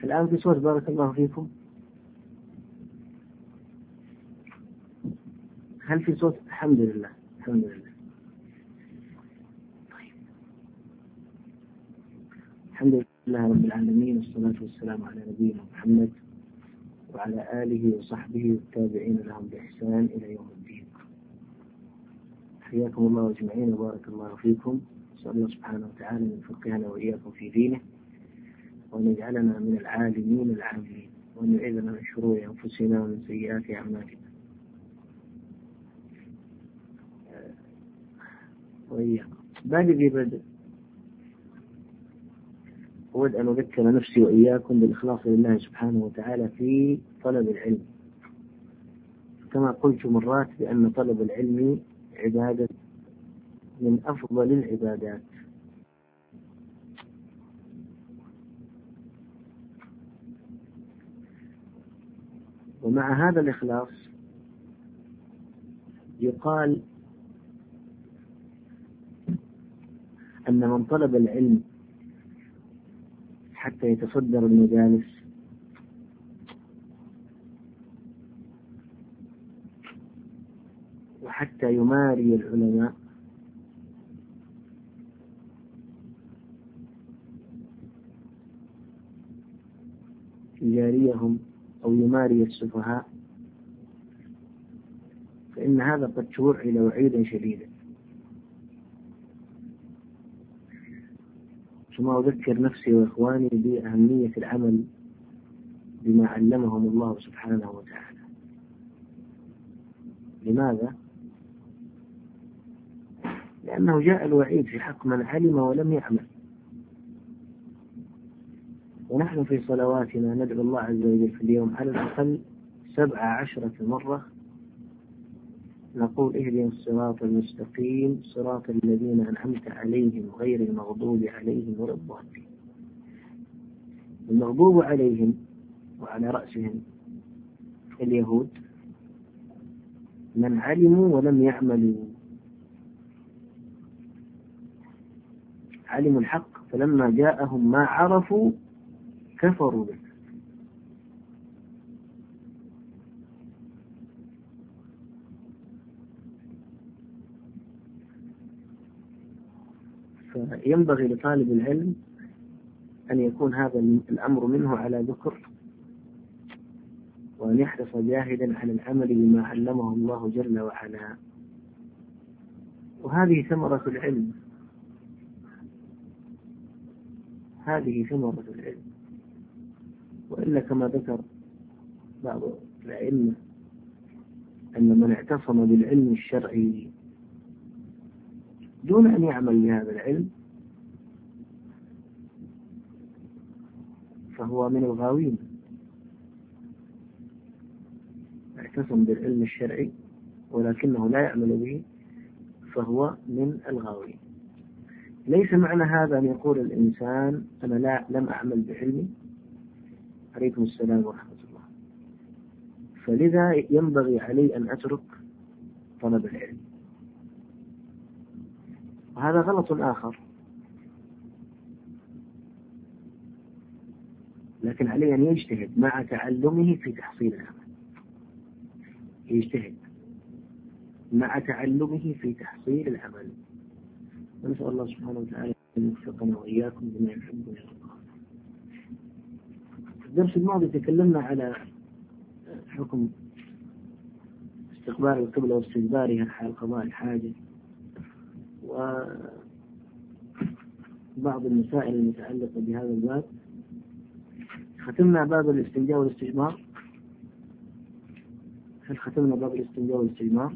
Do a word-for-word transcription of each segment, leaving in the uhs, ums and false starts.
الآن في صوت؟ بارك الله فيكم. هل في صوت؟ الحمد لله الحمد لله. طيب. الحمد لله رب العالمين، والصلاة والسلام على نبينا محمد وعلى آله وصحبه والتابعين لهم بإحسان إلى يوم الدين. حياكم الله أجمعين وبارك الله فيكم. نسأل الله سبحانه وتعالى أن يفقهنا وإياكم في دينه، وأن يجعلنا من العالمين العاملين، وأن يعيذنا من شرور أنفسنا ومن سيئات أعمالنا وإياكم. بادئ بدء أود أن أذكر نفسي وإياكم بالإخلاص لله سبحانه وتعالى في طلب العلم، كما قلت مرات بأن طلب العلم عبادة من أفضل العبادات. ومع هذا الإخلاص يقال أن من طلب العلم حتى يتصدر المجالس وحتى يماري العلماء يجاريهم أو يماري السفهاء، فإن هذا قد توعد وعيدا شديدا. ثم أذكر نفسي وإخواني بأهمية العمل بما علمهم الله سبحانه وتعالى. لماذا؟ لأنه جاء الوعيد في حق من علم ولم يعمل. ونحن في صلواتنا ندعو الله عز وجل في اليوم على الأقل سبع عشرة مرة نقول اهدنا الصراط المستقيم صراط الذين أنعمت عليهم غير المغضوب عليهم ولا الضالين. المغضوب عليهم وعلى رأسهم اليهود من علموا ولم يعملوا، علموا الحق فلما جاءهم ما عرفوا كفروا به. فينبغي لطالب العلم أن يكون هذا الأمر منه على ذكر، وأن يحرص جاهدا على العمل بما علمه الله جل وعلا. وهذه ثمرة العلم، هذه ثمرة العلم. وإلا كما ذكر بعض الأئمة أن من اعتصم بالعلم الشرعي دون أن يعمل بهذا العلم فهو من الغاوين. اعتصم بالعلم الشرعي ولكنه لا يعمل به فهو من الغاوين. ليس معنى هذا أن يقول الإنسان أنا لا لم أعمل بعلمي. عليكم السلام ورحمة الله. فلذا ينبغي علي أن أترك طلب العلم، وهذا غلط آخر. لكن عليه أن يجتهد مع تعلمه في تحصيل العمل، يجتهد مع تعلمه في تحصيل العمل. ونسأل الله سبحانه وتعالى أن يوفقنا وإياكم بما يحب ويرضى. في الدرس الماضي تكلمنا على حكم استقبال القبلة واستدبارها حال قضاء الحاجة، وبعض المسائل المتعلقة بهذا الباب. ختمنا باب الاستنجاء والاستجمار. هل ختمنا باب الاستنجاء والاستجمار؟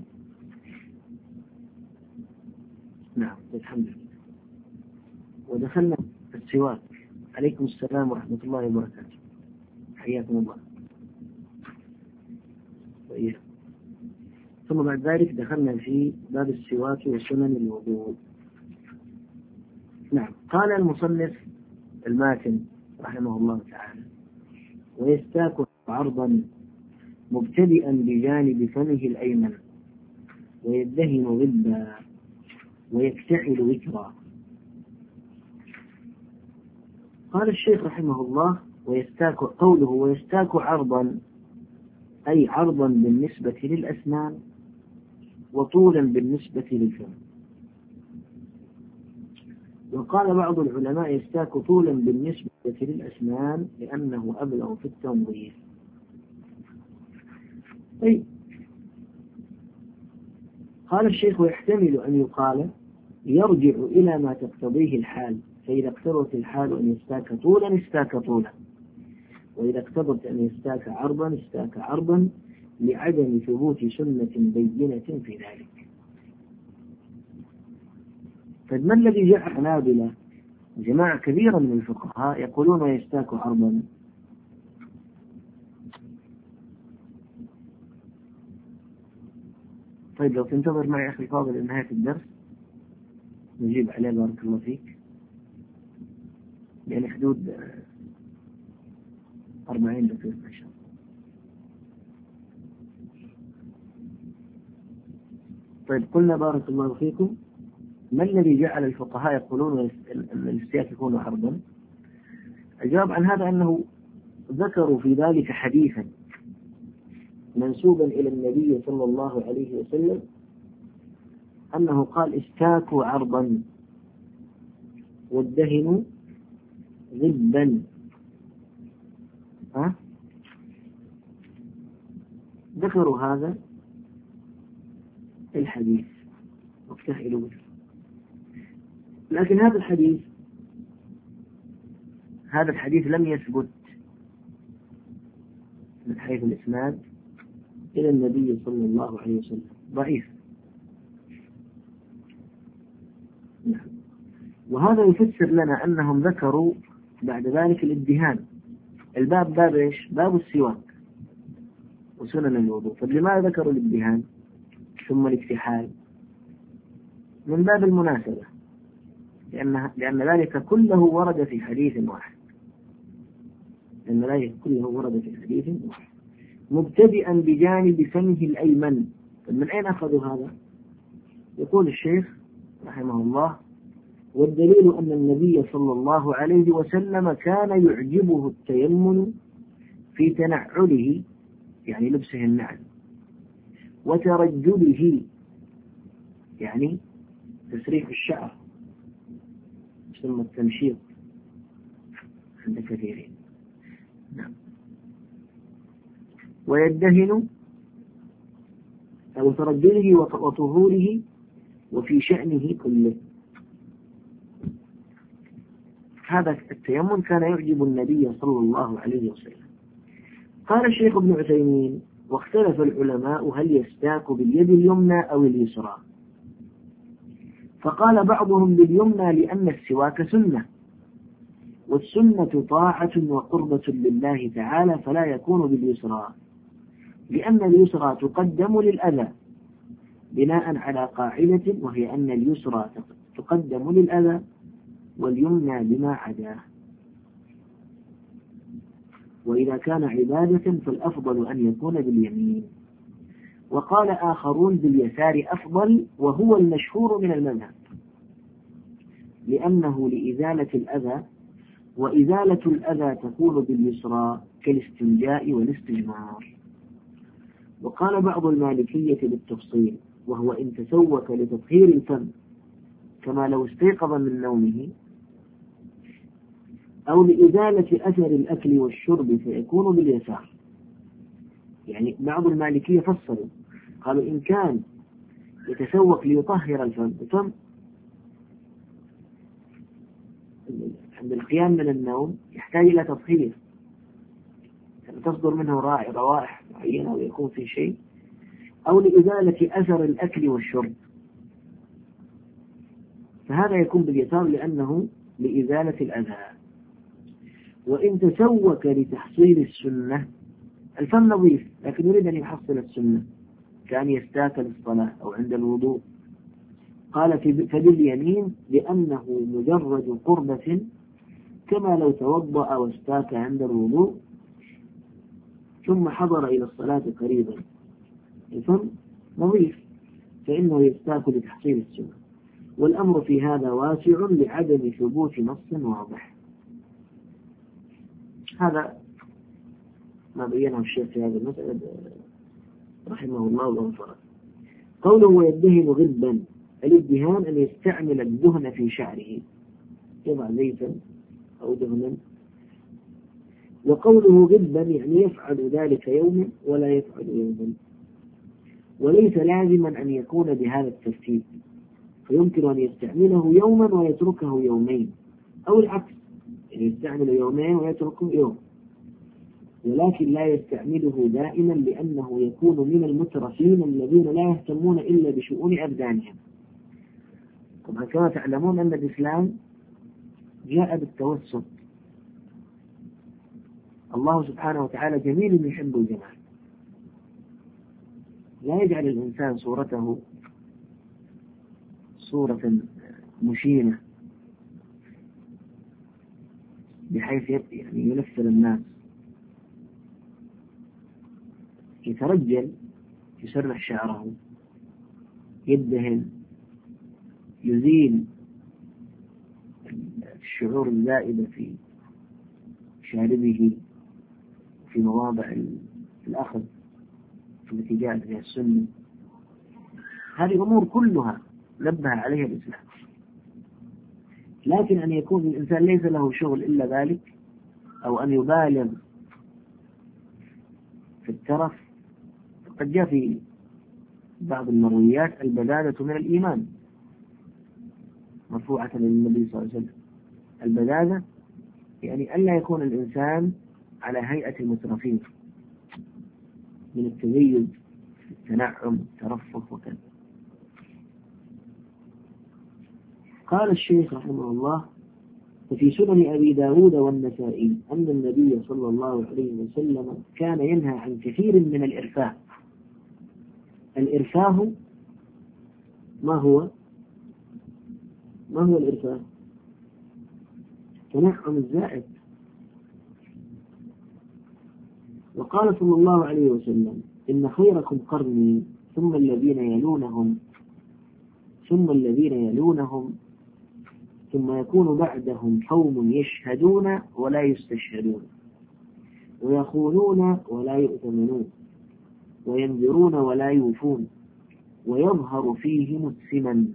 نعم الحمد لله. ودخلنا في السواك. عليكم السلام ورحمة الله وبركاته. حياكم الله وإياكم. ثم بعد ذلك دخلنا في باب السواك وسنن الوضوء. نعم. قال المصنف الماتن رحمه الله تعالى: ويستاك عرضا مبتدئا بجانب فمه الأيمن ويدهن غبا ويكتحل وكرا. قال الشيخ رحمه الله: ويستاك قوله ويستاك عرضا أي عرضا بالنسبة للأسنان وطولا بالنسبة للفم. وقال بعض العلماء يستاك طولا بالنسبة للأسنان لأنه أبلغ في التنظيف. طيب، قال الشيخ ويحتمل أن يقال يرجع إلى ما تقتضيه الحال، فإذا اقتضت الحال أن يستاك طولا استاك طولا، وإذا اقتضت أن يستاك عرضا استاك عرضا لعدم ثبوت سنة بينة في ذلك. فما الذي جاء حنابلة جماعة كبيرة من الفقهاء يقولون يستاك عرضا؟ طيب لو تنتظر معي أخي الفاضل لنهاية الدرس نجيب عليه بارك الله فيك، يعني حدود أربعين دقيقة إن شاء الله. طيب قلنا بارك الله فيكم ما الذي جعل الفقهاء يقولون أن الاستياك يكون عرضا؟ الجواب عن هذا أنه ذكروا في ذلك حديثا منسوبا إلى النبي صلى الله عليه وسلم أنه قال استاكوا عرضا وادهنوا غبا. ها؟ ذكروا هذا الحديث وافتحلوا، لكن هذا الحديث هذا الحديث لم يثبت من حيث الإسناد إلى النبي صلى الله عليه وسلم، ضعيف. وهذا يفسر لنا أنهم ذكروا بعد ذلك الادهان. الباب باب إيش؟ باب السواك وسنن الوضوء. فلماذا ذكروا الادهان ثم الاكتحال؟ من باب المناسبة، لأن لأن ذلك كله ورد في حديث واحد، لأن ذلك كله ورد في حديث واحد مبتدئا بجانب فمه الأيمن. من أين أخذوا هذا؟ يقول الشيخ رحمه الله والدليل أن النبي صلى الله عليه وسلم كان يعجبه التيمم في تنعله يعني لبسه النعل، وترجله يعني تسريح الشعر ثم التمشيط عند كثيرين. نعم. ويدهن أو ترجله وطهوره وفي شأنه كله. هذا التيمم كان يعجب النبي صلى الله عليه وسلم. قال الشيخ ابن عثيمين واختلف العلماء هل يستاك باليد اليمنى أو اليسرى، فقال بعضهم باليمنى لأن السواك سنة، والسنة طاعة وقربة لله تعالى فلا يكون باليسرى، لأن اليسرى تقدم للأذى بناء على قاعدة وهي أن اليسرى تقدم للأذى واليمنى بما عداه، وإذا كان عبادة فالأفضل أن يكون باليمين. وقال آخرون باليسار أفضل وهو المشهور من المذهب، لأنه لإزالة الأذى، وإزالة الأذى تكون باليسرى كالاستنجاء والاستجمار. وقال بعض المالكية بالتفصيل وهو إن تسوك لتطهير الفم كما لو استيقظ من نومه أو لإزالة أثر الأكل والشرب فيكون باليسار. يعني بعض المالكية فصلوا قالوا إن كان يتسوق ليطهر الفم الفم عند القيام من النوم يحتاج إلى تطهير، تصدر منه روائح معينة ويكون في شيء، أو لإزالة أثر الأكل والشرب فهذا يكون باليسار لأنه لإزالة الأذى. وإن تسوك لتحصيل السنة الفم نظيف لكن يريد أن يحصل السنة كان يستاك للصلاة أو عند الوضوء قال فباليمين لأنه مجرد قربة كما لو توضأ واستاك عند الوضوء ثم حضر إلى الصلاة قريبا الفم نظيف فإنه يستاك لتحصيل السنة. والأمر في هذا واسع لعدم ثبوت نص واضح. هذا ما بينه الشيخ في هذه المسألة رحمه الله وغفره. قوله ويدهن غبا، الادهان أن يستعمل الدهن في شعره، يضع زيتا أو دهنا. وقوله غبا يعني يفعل ذلك يوما ولا يفعل يوما، وليس لازما أن يكون بهذا الترتيب، فيمكن أن يستعمله يوما ويتركه يومين، أو العكس، يعني يستعمل يومين ويتركه يوم، ولكن لا يستعمله دائما لأنه يكون من المترفين الذين لا يهتمون إلا بشؤون أبدانهم. طبعا كما تعلمون أن الإسلام جاء بالتوسط، الله سبحانه وتعالى جميل يحب الجمال، لا يجعل الإنسان صورته صورة مشينة بحيث يعني ينفر الناس، يترجل، يسرح شعره، يدهن، يزيل الشعور الزائدة في شاربه في مواضع الأخذ التي جاءت بها السنة. هذه أمور كلها نبه عليها الإسلام، لكن أن يكون الإنسان ليس له شغل إلا ذلك، أو أن يبالغ في الترف، قد جاء في بعض المرويات البذاذة من الإيمان مرفوعة للنبي صلى الله عليه وسلم. البذاذة يعني ألا يكون الإنسان على هيئة المترفين من التزيد، التنعم، الترفه وكذا. قال الشيخ رحمه الله: وفي سنن أبي داود والنسائي أن النبي صلى الله عليه وسلم كان ينهى عن كثير من الإرفاه. الإرفاه ما هو؟ ما هو الإرفاه؟ تنعم الزائد. وقال صلى الله عليه وسلم: إن خيركم قرني ثم الذين يلونهم ثم الذين يلونهم ثم يكون بعدهم قوم يشهدون ولا يستشهدون ويخونون ولا يؤتمنون وينذرون ولا يوفون ويظهر فيهم السمن.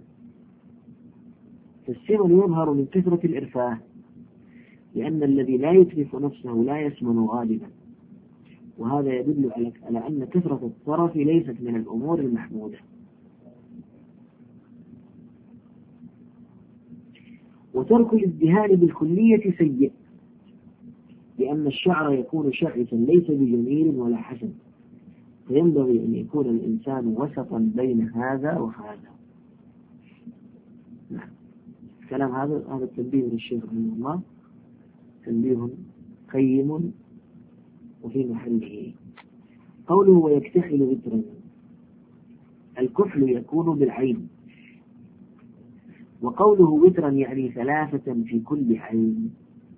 فالسمن يظهر من كثرة الإرفاه، لأن الذي لا يتلف نفسه لا يسمن غالبا، وهذا يدل على أن كثرة الطرف ليست من الأمور المحمودة. وترك الازدهان بالكلية سيء، لأن الشعر يكون شعثا ليس بجميل ولا حسن، فينبغي أن يكون الإنسان وسطا بين هذا وهذا. نعم. كلام هذا هذا التنبيه للشيخ رحمه الله تنبيه قيم وفي محله. قوله ويكتحل وترا، الكحل يكون بالعين، وقوله وترا يعني ثلاثة في كل عين.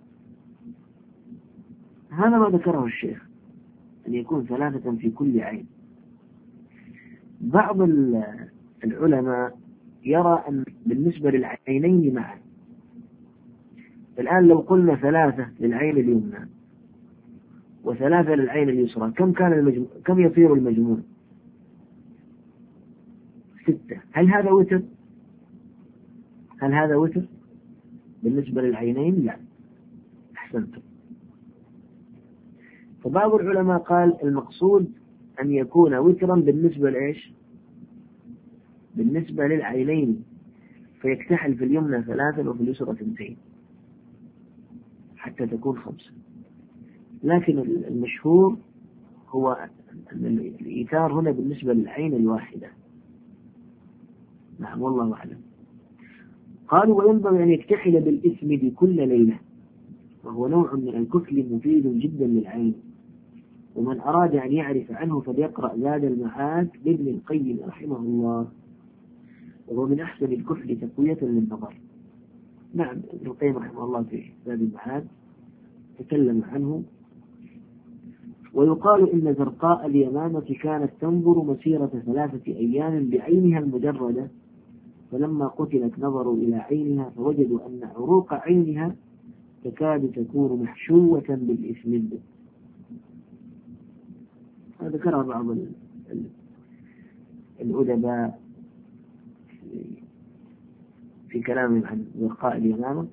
هذا ما ذكره الشيخ، أن يكون ثلاثة في كل عين. بعض العلماء يرى أن بالنسبة للعينين معا، الآن لو قلنا ثلاثة للعين اليمنى وثلاثة للعين اليسرى، كم كان المجموع؟ كم يصير المجموع؟ ستة. هل هذا وتر؟ هل هذا وتر بالنسبة للعينين؟ لا. أحسنتم. فبعض العلماء قال المقصود أن يكون وترا بالنسبة لإيش؟ بالنسبة للعينين، فيكتحل في اليمنى ثلاثا وفي اليسرى اثنتين حتى تكون خمسة. لكن المشهور هو أن الإيثار هنا بالنسبة للعين الواحدة. نعم، والله أعلم. قالوا وينبغي أن يكتحل بالإثم بكل ليلة، وهو نوع من الكحل مفيد جدا للعين، ومن أراد أن يعرف عنه فليقرأ زاد المعاد لابن القيم رحمه الله، وهو من أحسن الكحل تقوية للنظر. نعم، ابن القيم رحمه الله في زاد المعاد تكلم عنه. ويقال إن زرقاء اليمامة كانت تنظر مسيرة ثلاثة أيام بعينها المجردة، فلما قتلت نظروا إلى عينها فوجدوا أن عروق عينها تكاد تكون محشوة بالإسمد. هذا ذكرها بعض الأدباء في كلامهم عن ورقاء اليمامة،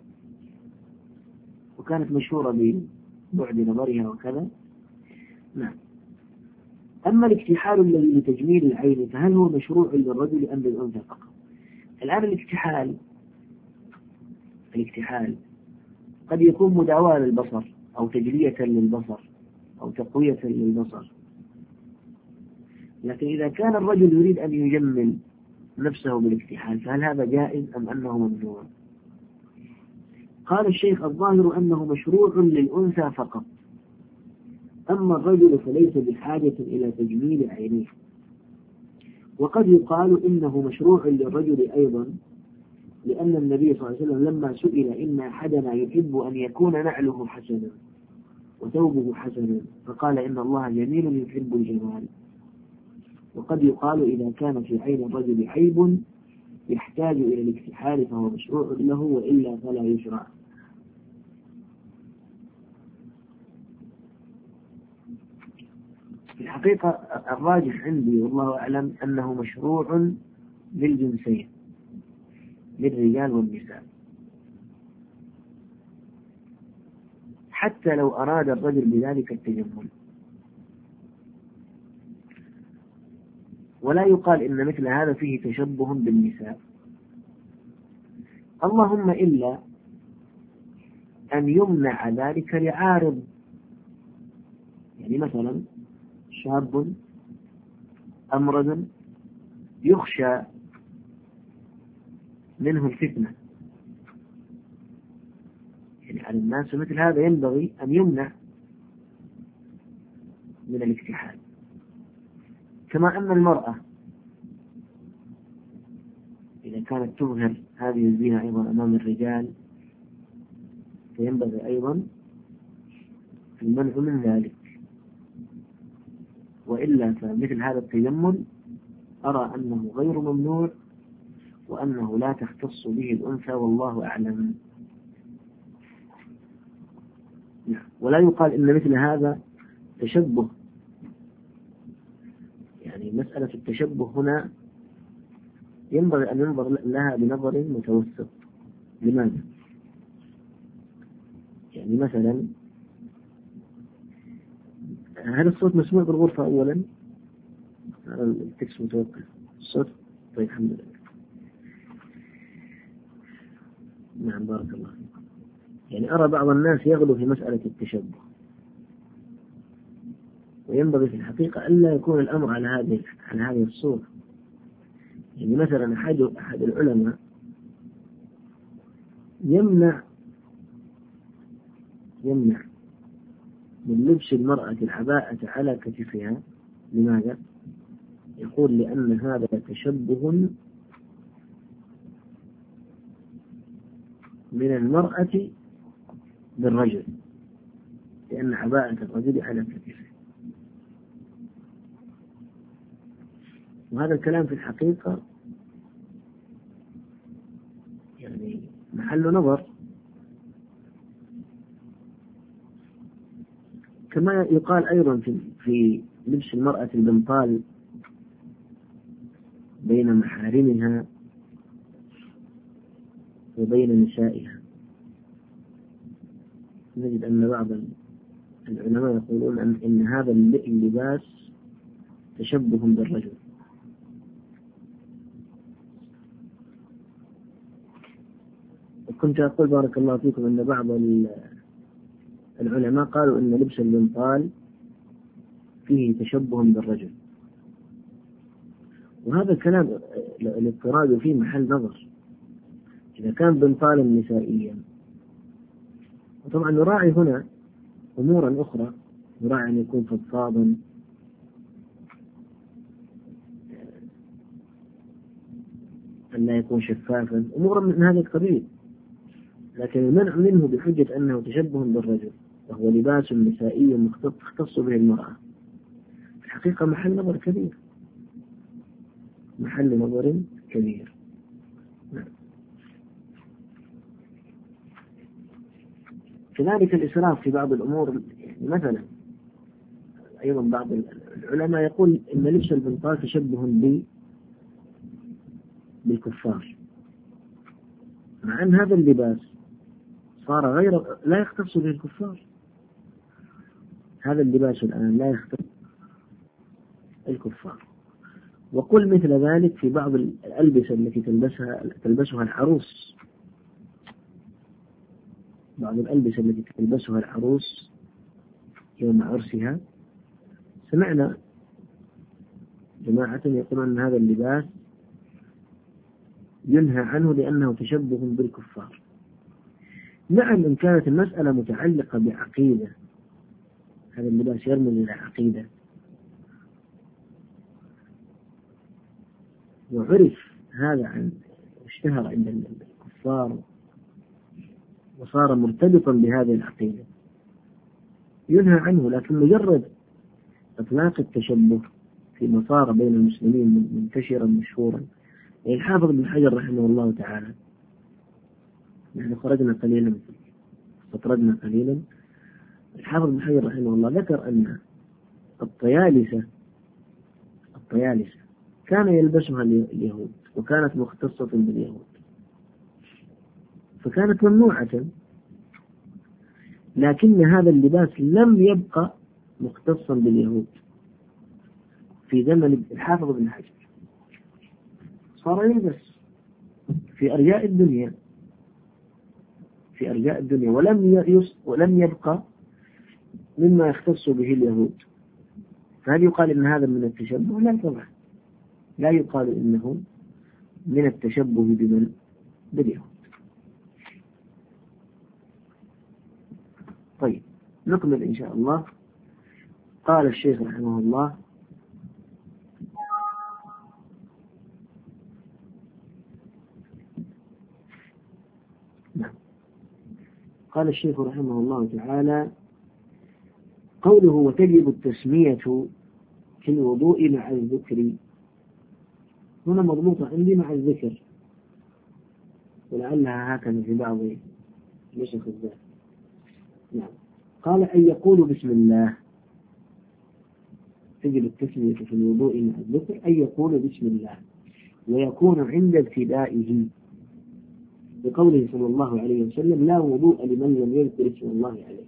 وكانت مشهورة ببعد نظرها وكذا. نعم. أما الاكتحال الذي لتجميل العين فهل هو مشروع للرجل أم للأنثى فقط؟ الآن الاكتحال الاكتحال قد يكون مداواة للبصر أو تجلية للبصر أو تقوية للبصر، لكن إذا كان الرجل يريد أن يجمل نفسه بالاكتحال فهل هذا جائز أم أنه ممنوع؟ قال الشيخ الظاهر أنه مشروع للأنثى فقط، أما الرجل فليس بحاجة إلى تجميل عينيه. وقد يقال إنه مشروع للرجل أيضا، لأن النبي صلى الله عليه وسلم لما سئل إن أحدنا يحب أن يكون نعله حسنا وثوبه حسنا فقال إن الله جميل يحب الجمال. وقد يقال إذا كان في عين الرجل عيب يحتاج إلى الاكتحال فهو مشروع له، وإلا فلا يشرع. في الحقيقة الراجح عندي والله أعلم أنه مشروع للجنسين، للرجال والنساء، حتى لو أراد الرجل بذلك التجمل. ولا يقال إن مثل هذا فيه تشبه بالنساء، اللهم إلا أن يمنع ذلك لعارض، يعني مثلا شاب أمرد يخشى منه الفتنة يعني على الناس، مثل هذا ينبغي أن يمنع من الاكتحال. كما أن المرأة إذا كانت تظهر هذه الزينة أيضا أمام الرجال فينبغي أيضا المنع من ذلك، وإلا فمثل هذا التجمل أرى أنه غير ممنوع وأنه لا تختص به الأنثى والله أعلم. ولا يقال إن مثل هذا تشبه، يعني مسألة التشبه هنا ينبغي أن ينظر لها بنظر متوسط. لماذا؟ يعني مثلا هل الصوت مسموع بالغرفة أولا؟ التكس متوقف الصوت؟ طيب الحمد لله. نعم بارك الله فيكم. يعني أرى بعض الناس يغلو في مسألة التشبه، وينبغي في الحقيقة ألا يكون الأمر على هذه على هذه الصورة. يعني مثلا أحد أحد العلماء يمنع يمنع من لبس المرأة العباءة على كتفها. لماذا؟ يقول لأن هذا تشبه من المرأة بالرجل، لأن عباءة الرجل على كتفه. وهذا الكلام في الحقيقة يعني محل نظر. كما يقال أيضا في في لبس المرأة البنطال بين محارمها وبين نسائها، نجد أن بعض العلماء يقولون أن إن هذا اللباس تشبه بالرجل. كنت أقول بارك الله فيكم أن بعض العلماء قالوا أن لبس البنطال فيه تشبه بالرجل، وهذا الكلام الاضطراد فيه محل نظر. إذا كان بنطالا نسائيا، وطبعا نراعي هنا أمورا أخرى، نراعي أن يكون فضفاضا، أن لا يكون شفافا، أمورا من هذا القبيل. لكن المنع منه بحجة أنه تشبه بالرجل وهو لباس نسائي تختص به المرأة في الحقيقة محل نظر كبير، محل نظر كبير. نعم. كذلك الإسراف في بعض الأمور، يعني مثلا أيضا بعض العلماء يقول إن لبس البنطال تشبه بالكفار، مع أن هذا اللباس صار غير لا يختص به الكفار. هذا اللباس الآن لا يختص الكفار. وقل مثل ذلك في بعض الألبسة التي تلبسها تلبسها العروس، بعض الألبسة التي تلبسها العروس يوم عرسها. سمعنا جماعة يقولون أن هذا اللباس ينهى عنه لأنه تشبه بالكفار. نعم، إن كانت المسألة متعلقة بعقيدة، هذا اللباس يرمز إلى عقيدة وعرف هذا عن اشتهر عند الكفار وصار مرتبطا بهذه العقيدة ينهى عنه. لكن مجرد إطلاق التشبه فيما صار بين المسلمين منتشرا مشهورا، يعني الحافظ بن حجر رحمه الله تعالى، نحن خرجنا قليلا استطردنا قليلا، الحافظ بن حجر رحمه الله ذكر أن الطيالسة الطيالسة كان يلبسها اليهود وكانت مختصة باليهود، فكانت ممنوعة، لكن هذا اللباس لم يبقى مختصا باليهود في زمن الحافظ بن حجر، صار يلبس في أرجاء الدنيا في أرجاء الدنيا ولم ولم يبقى مما يختص به اليهود. فهل يقال إن هذا من التشبه؟ لا طبعا، لا يقال إنه من التشبه بمن باليهود. طيب نكمل إن شاء الله. قال الشيخ رحمه الله: نعم. قال الشيخ رحمه الله تعالى: قوله وتجب التسمية في الوضوء مع الذكر، هنا مضبوطة عندي مع الذكر، ولعلها هكذا في بعض نسخ الذات. نعم. قال أن يقول بسم الله، تجب التسمية في الوضوء مع الذكر أن يقول بسم الله، ويكون عند ابتدائه، بقوله صلى الله عليه وسلم: لا وضوء لمن لم يذكر اسم الله عليه.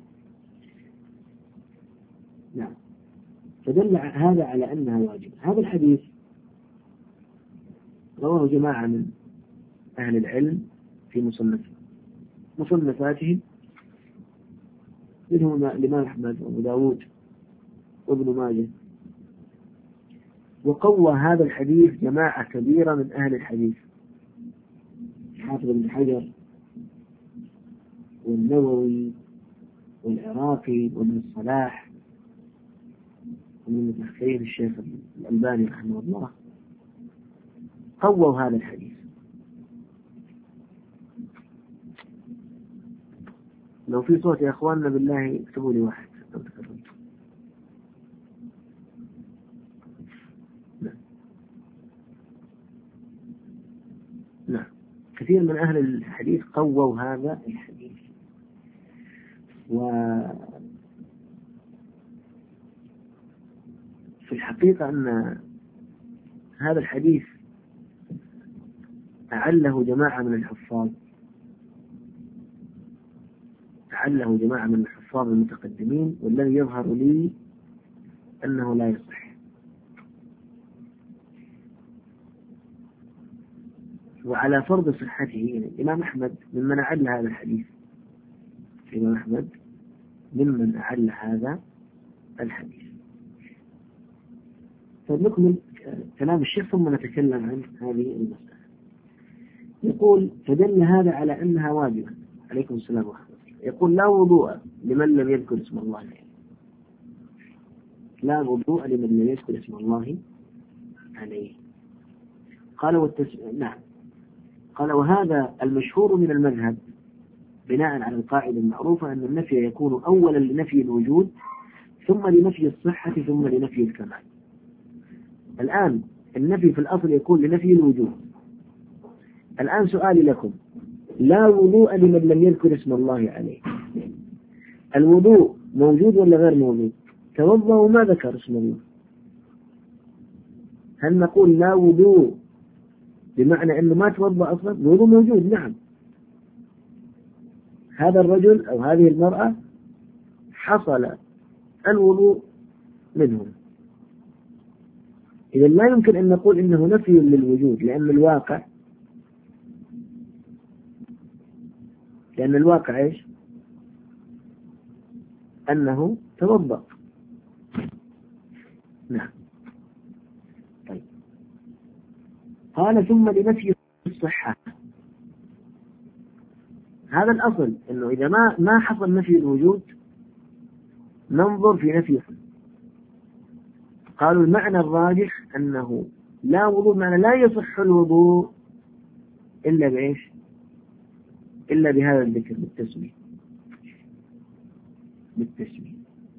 نعم. فدل هذا على أنها واجبة. هذا الحديث رواه جماعة من أهل العلم في مصنف مصنفاتهم، منهم الإمام أحمد وأبو داود وابن ماجه. وقوى هذا الحديث جماعة كبيرة من أهل الحديث، حافظ بن حجر والنووي والعراقي وابن الصلاح ومن متأخرين الشيخ الألباني رحمه الله، قووا هذا الحديث. لو في صوت يا أخواننا بالله اكتبوا لي واحد لو تكرمت. نعم. نعم. كثير من أهل الحديث قووا هذا الحديث. وفي الحقيقة أن هذا الحديث أعله جماعة من الحفاظ أعله جماعة من الحفاظ المتقدمين، والذي يظهر لي أنه لا يصح. وعلى فرض صحته، يعني الإمام أحمد ممن أعل هذا الحديث الإمام أحمد ممن أعل هذا الحديث. فنكمل كلام الشيخ ثم نتكلم عن هذه المسألة. يقول: فدل هذا على أنها واجبة. عليكم السلام ورحمة الله. يقول: لا وضوء لمن لم يذكر اسم الله عليه. لا وضوء لمن لم يذكر اسم الله عليه. قال والتس... نعم. قال: وهذا المشهور من المذهب بناء على القاعدة المعروفة أن النفي يكون أولا لنفي الوجود، ثم لنفي الصحة، ثم لنفي الكمال. الآن النفي في الأصل يكون لنفي الوجود. الآن سؤالي لكم: لا وضوء لمن لم يذكر اسم الله عليه، الوضوء موجود ولا غير موجود؟ توضأ وما ذكر اسم الله، هل نقول لا وضوء بمعنى أنه ما توضأ أصلا؟ الوضوء موجود نعم، هذا الرجل أو هذه المرأة حصل الوضوء منهم. إذا لا يمكن أن نقول إنه نفي للوجود، لأن الواقع لأن الواقع إيش؟ أنه توضأ. نعم. طيب. قال ثم لنفي الصحة، هذا الأصل أنه إذا ما ما حصل نفي الوجود ننظر في نفيه. قالوا المعنى الراجح أنه لا وضوء، معنى لا يصح الوضوء إلا بإيش؟ إلا بهذا الذكر بالتسمية بالتسمية.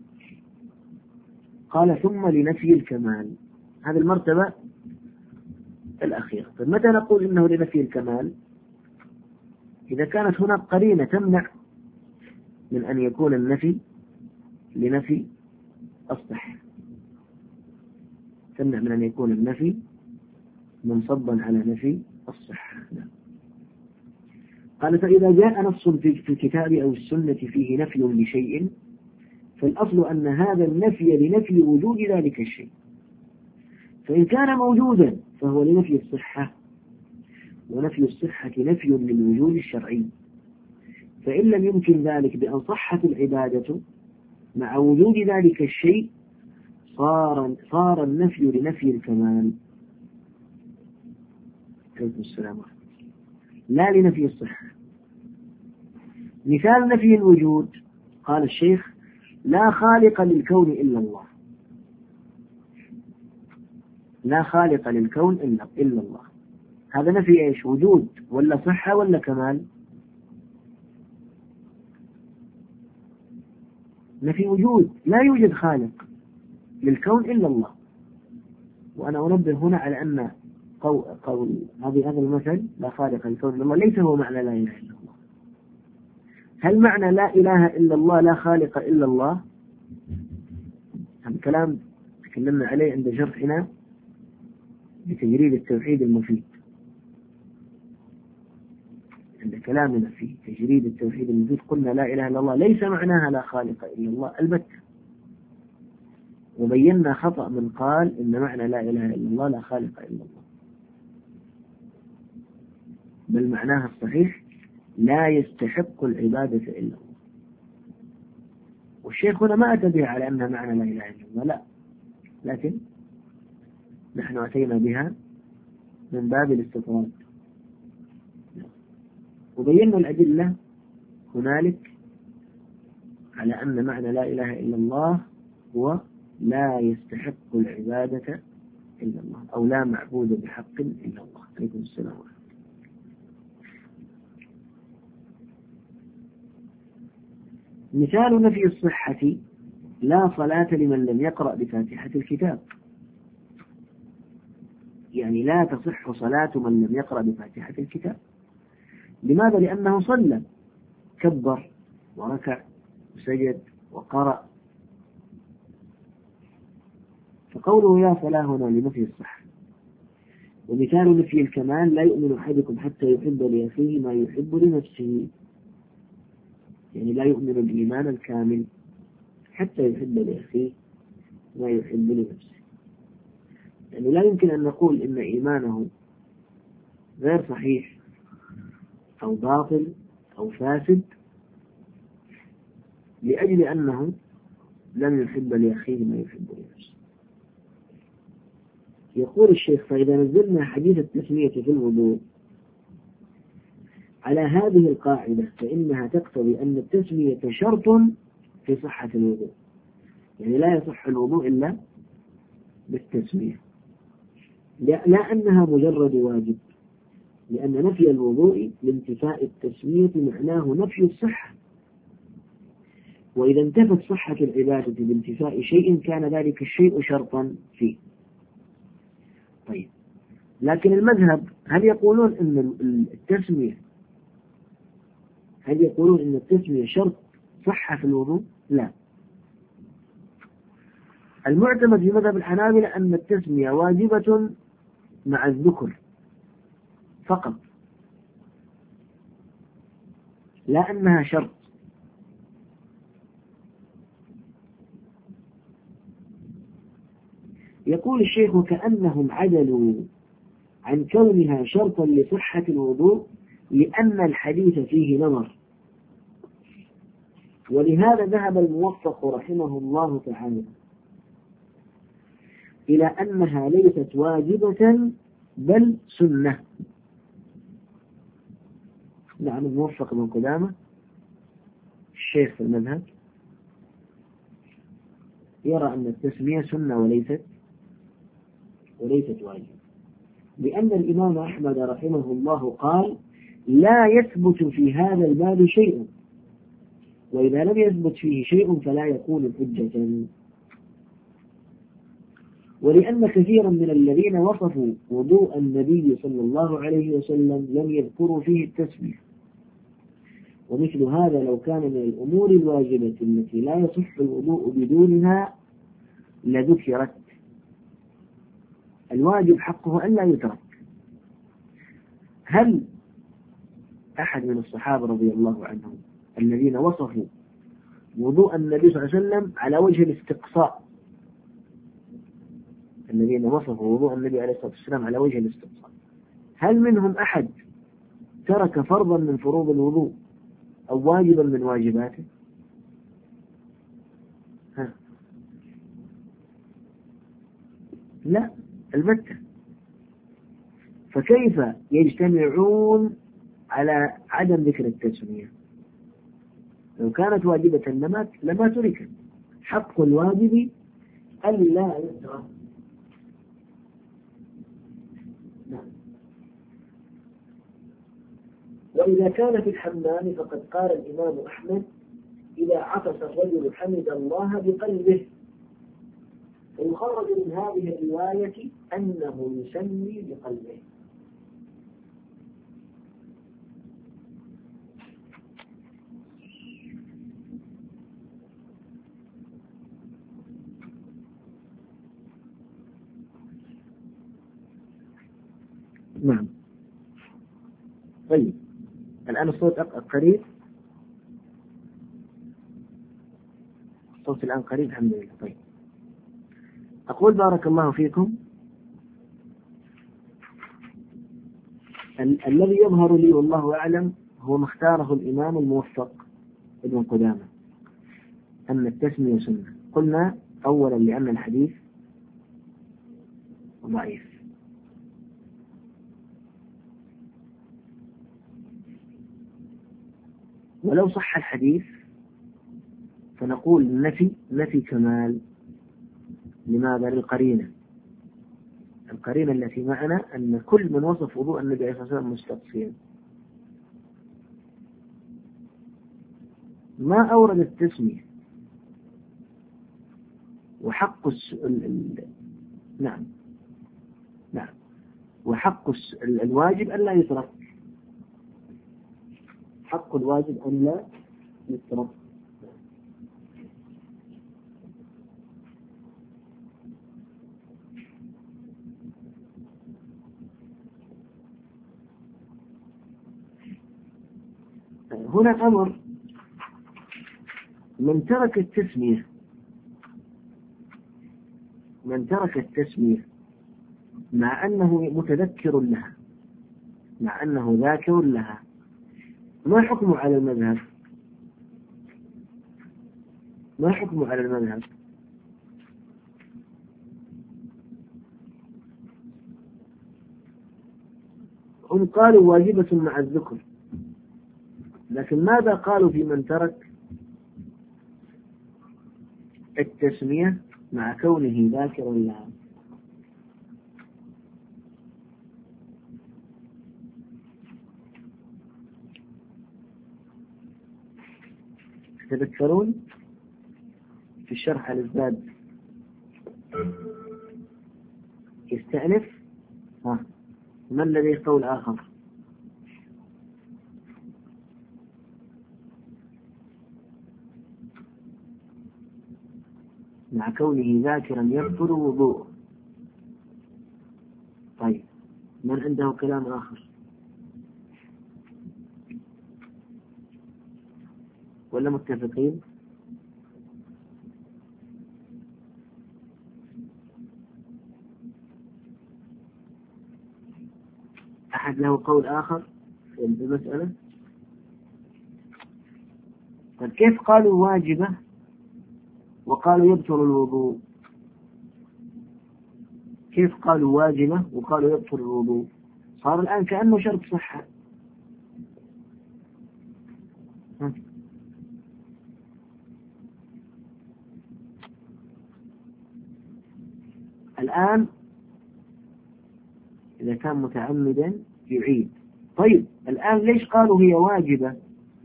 قال ثم لنفي الكمال، هذه المرتبة الأخيرة. فمتى نقول إنه لنفي الكمال؟ إذا كانت هناك قرينة تمنع من أن يكون النفي لنفي الصحة، تمنع من أن يكون النفي منصبا على نفي الصحة. قال فإذا جاء نص في الكتاب أو السنة فيه نفي لشيء فالأصل أن هذا النفي لنفي وجود ذلك الشيء، فإن كان موجودا فهو لنفي الصحة، ونفي الصحة نفي للوجود الشرعي، فإن لم يمكن ذلك بأن صحت العبادة مع وجود ذلك الشيء صار صار النفي لنفي الكمال. عليكم السلام، لا لنفي الصحة. مثال نفي الوجود قال الشيخ لا خالق للكون إلا الله، لا خالق للكون إلا إلا الله، هذا نفي إيش؟ وجود ولا صحة ولا كمال؟ نفي وجود، لا يوجد خالق للكون إلا الله. وأنا أنبه هنا على أن قول, قول هذه هذا المثل لا خالق للكون إلا الله ليس هو معنى لا إله إلا الله. هل معنى لا إله إلا الله لا خالق إلا الله؟ هذا كلام تكلمنا عليه عند شرحنا بتجريد التوحيد المفيد، عند كلامنا في تجريد التوحيد المفيد قلنا لا إله إلا الله ليس معناها لا خالق إلا الله البتة، وبينا خطأ من قال إن معنى لا إله إلا الله لا خالق إلا الله، بل معناها الصحيح لا يستحق العبادة إلا الله. والشيخ هنا ما أتى على أنها معنى لا إله إلا الله، لا، لكن نحن أتينا بها من باب الاستطراد، وبينا الأدلة هنالك على أن معنى لا إله إلا الله هو لا يستحق العبادة إلا الله، أو لا معبود بحق إلا الله. عليكم السلام. مثال نفي الصحة لا صلاة لمن لم يقرأ بفاتحة الكتاب، يعني لا تصح صلاة من لم يقرأ بفاتحة الكتاب. لماذا؟ لأنه صلى، كبر وركع وسجد وقرأ، فقوله لا صلاة هنا لنفي الصحة. ومثال نفي الكمال لا يؤمن أحدكم حتى يحب لأخيه ما يحب لنفسه، يعني لا يؤمن الإيمان الكامل حتى يحب لأخيه ما يحب لنفسه، يعني لا يمكن أن نقول إن إيمانه غير صحيح أو باطل أو فاسد لأجل أنه لم يحب لأخيه ما يحب لنفسه. يقول الشيخ فإذا نزلنا حديث التسمية في الوضوء على هذه القاعدة فإنها تقتضي أن التسمية شرط في صحة الوضوء، يعني لا يصح الوضوء إلا بالتسمية، لا أنها مجرد واجب، لأن نفي الوضوء لانتفاء التسمية معناه نفي الصحة، وإذا انتفت صحة العبادة بانتفاء شيء كان ذلك الشيء شرطا فيه. طيب، لكن المذهب هل يقولون أن التسمية هل يقولون أن التسمية شرط صحة في الوضوء؟ لا. المعتمد في مذهب الحنابلة أن التسمية واجبة مع الذكر فقط، لا أنها شرط. يقول الشيخ: وكأنهم عدلوا عن كونها شرطا لصحة الوضوء لأن الحديث فيه نظر، ولهذا ذهب الموفق رحمه الله تعالى إلى أنها ليست واجبة بل سنة. نعم، الموفق بن قدامة الشيخ في المذهب يرى أن التسمية سنة وليست وليست واجبة، لأن الإمام أحمد رحمه الله قال: لا يثبت في هذا الباب شيء، وإذا لم يثبت فيه شيء فلا يكون حجة. ولأن كثيرا من الذين وصفوا وضوء النبي صلى الله عليه وسلم لم يذكروا فيه التسمية، ومثل هذا لو كان من الأمور الواجبة التي لا يصح الوضوء بدونها لذكرت. الواجب حقه أن لا يترك. هل أحد من الصحابة رضي الله عنهم الذين وصفوا وضوء النبي صلى الله عليه وسلم على وجه الاستقصاء، الذين وصفوا وضوء النبي عليه الصلاة والسلام على وجه الاستقصاء، هل منهم أحد ترك فرضا من فروض الوضوء أو واجبا من واجباته؟ ها؟ لا البتة. فكيف يجتمعون على عدم ذكر التسمية؟ لو كانت واجبة لما لما تركت. حق الواجب ألا يترك. نعم. وإذا كان في الحمام فقد قال الإمام أحمد: إذا عطس الرجل حمد الله بقلبه. ويخرج من هذه الرواية أنه يسمي بقلبه. نعم. طيب، الآن الصوت قريب، الصوت الآن قريب الحمد لله. طيب، أقول بارك الله فيكم: ال- الذي يظهر لي والله أعلم هو ما اختاره الإمام الموفق ابن قدامة، أن التسمية سنة. قلنا أولا لأن الحديث ضعيف، ولو صح الحديث فنقول نفي نفي كمال. لماذا؟ للقرينة. القرينة التي معنا أن كل من وصف وضوء النبي عليه الصلاة والسلام مستقصيا. ما أورد التسمية، وحق الس... ال... ال... نعم نعم وحق الس... ال... الواجب أن لا يترك. حق الواجب أن لا يترك. هنا أمر: من ترك التسمية من ترك التسمية مع أنه متذكر لها، مع أنه ذاكر لها، ما حكمه على المذهب؟ ما حكمه على المذهب؟ هم قالوا واجبة مع الذكر، لكن ماذا قالوا في من ترك التسمية مع كونه ذاكرا لها؟ تذكرون في الشرح على الزاد يستأنف. ها، ما الذي قول آخر؟ مع كونه ذاكرا يبطل وضوءه. طيب، من عنده كلام آخر ولا متفقين؟ أحد له قول آخر في المسألة؟ طيب، كيف قالوا واجبة وقالوا يبطل الوضوء؟ كيف قالوا واجبة وقالوا يبطل الوضوء؟ صار الآن كأنه شرط صحة. الآن إذا كان متعمدا يعيد. طيب، الآن ليش قالوا هي واجبة؟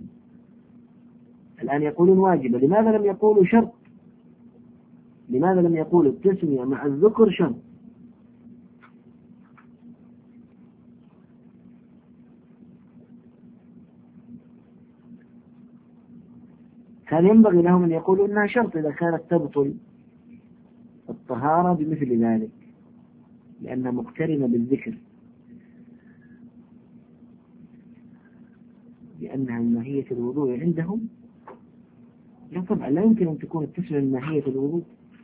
الآن يقولون واجبة، لماذا لم يقولوا شرط؟ لماذا لم يقولوا التسمية مع الذكر شرط؟ كان ينبغي لهم أن يقولوا إنها شرط إذا كانت تبطل الطهارة بمثل ذلك، لأنها مقترنة بالذكر، لأنها من ماهية الوضوء عندهم. لا طبعا، لا يمكن أن تكون التسمية من ماهية الوضوء،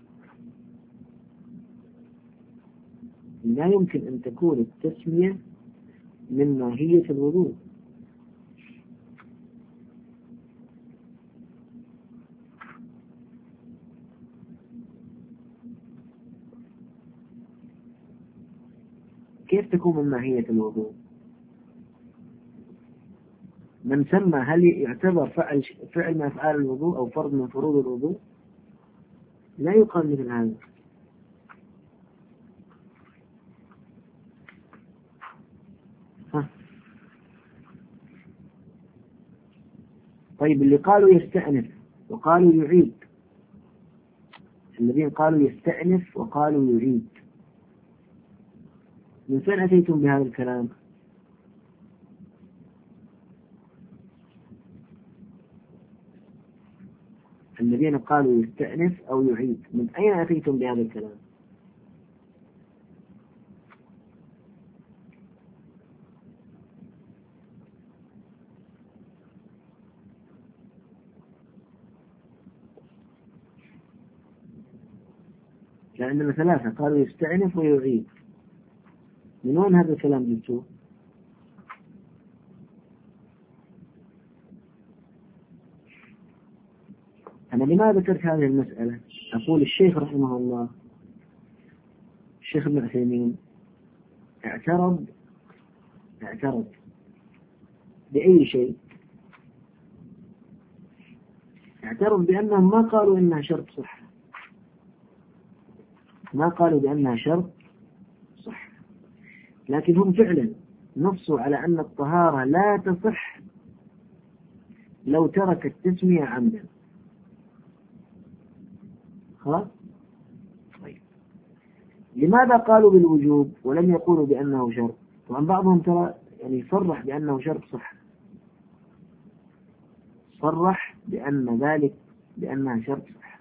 لا يمكن أن تكون التسمية من ماهية الوضوء. كيف تكون من ماهية الوضوء؟ من سمى هل يعتبر فعل فعل من أفعال الوضوء أو فرض من فروض الوضوء؟ لا يقال مثل هذا. ها. طيب، اللي قالوا يستأنف وقالوا يعيد، الذين قالوا يستأنف وقالوا يعيد، من فين أتيتم بهذا الكلام؟ الذين قالوا يستأنف أو يعيد، من أين أتيتم بهذا الكلام؟ لأننا ثلاثة قالوا يستأنف ويعيد، من وين هذا الكلام جبتوه؟ أنا لماذا ذكرت هذه المسألة؟ أقول الشيخ رحمه الله، الشيخ ابن عثيمين اعترض اعترض بأي شيء؟ اعترض بأنهم ما قالوا إنها شرط صحة، ما قالوا بأنها شرط صحة، لكن هم فعلا نصوا على أن الطهارة لا تصح لو ترك التسمية عمدا. خلاص؟ طيب، لماذا قالوا بالوجوب ولم يقولوا بأنه شرط؟ طبعا بعضهم ترى يعني صرح بأنه شرط صحة، صرح بأن ذلك بأنها شرط صحة.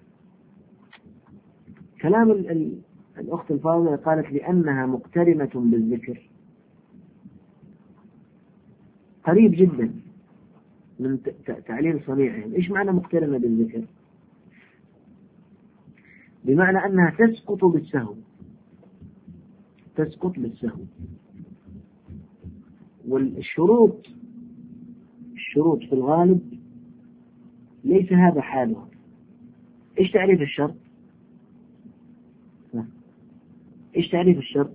كلام ال ال الأخت الفاضلة قالت لأنها مقترنة بالذكر، قريب جدا من تعليل صنيعهم. إيش معنى مقترنة بالذكر؟ بمعنى أنها تسقط بالسهو، تسقط بالسهو. والشروط الشروط في الغالب ليس هذا حالها. إيش تعريف الشرط؟ لا. إيش تعريف الشرط؟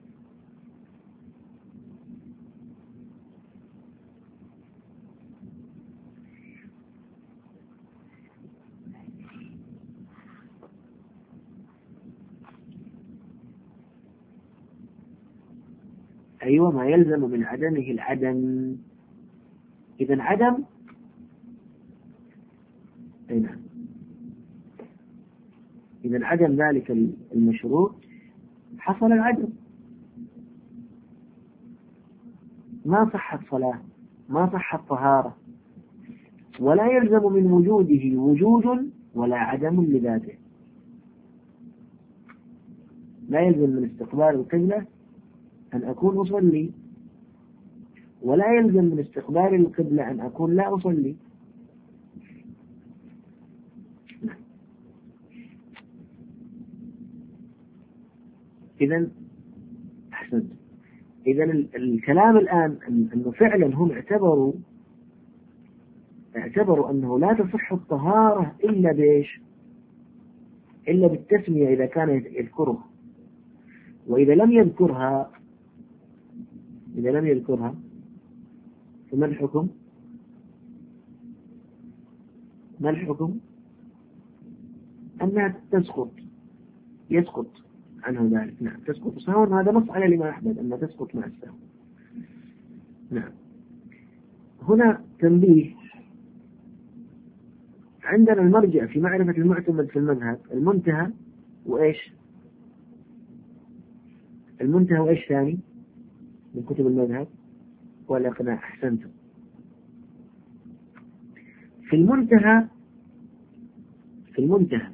أيوة، ما يلزم من عدمه العدم. إذا عدم، أي نعم، إذا عدم ذلك المشروط حصل العدم، ما صحت صلاة، ما صحت طهارة، ولا يلزم من وجوده وجود ولا عدم لذاته. لا يلزم من استقبال القبلة أن أكون أصلي، ولا يلزم من استقبال القبلة أن أكون لا أصلي. إذن أحسنت. إذن الكلام الآن أنه فعلا هم اعتبروا اعتبروا أنه لا تصح الطهارة إلا بإيش؟ إلا بالتسمية إذا كان يذكرها، وإذا لم يذكرها إذا لم يذكرها فما الحكم؟ ما الحكم؟ أنها تسقط، يسقط عنه ذلك. نعم تسقط سهوا، هذا نص على الإمام أحمد أنها تسقط مع السهو. نعم. هنا تنبيه، عندنا المرجع في معرفة المعتمد في المذهب المنتهى وإيش؟ المنتهى وإيش ثاني من كتب المذهب؟ والإقناع. أحسنتم. في المنتهى في المنتهى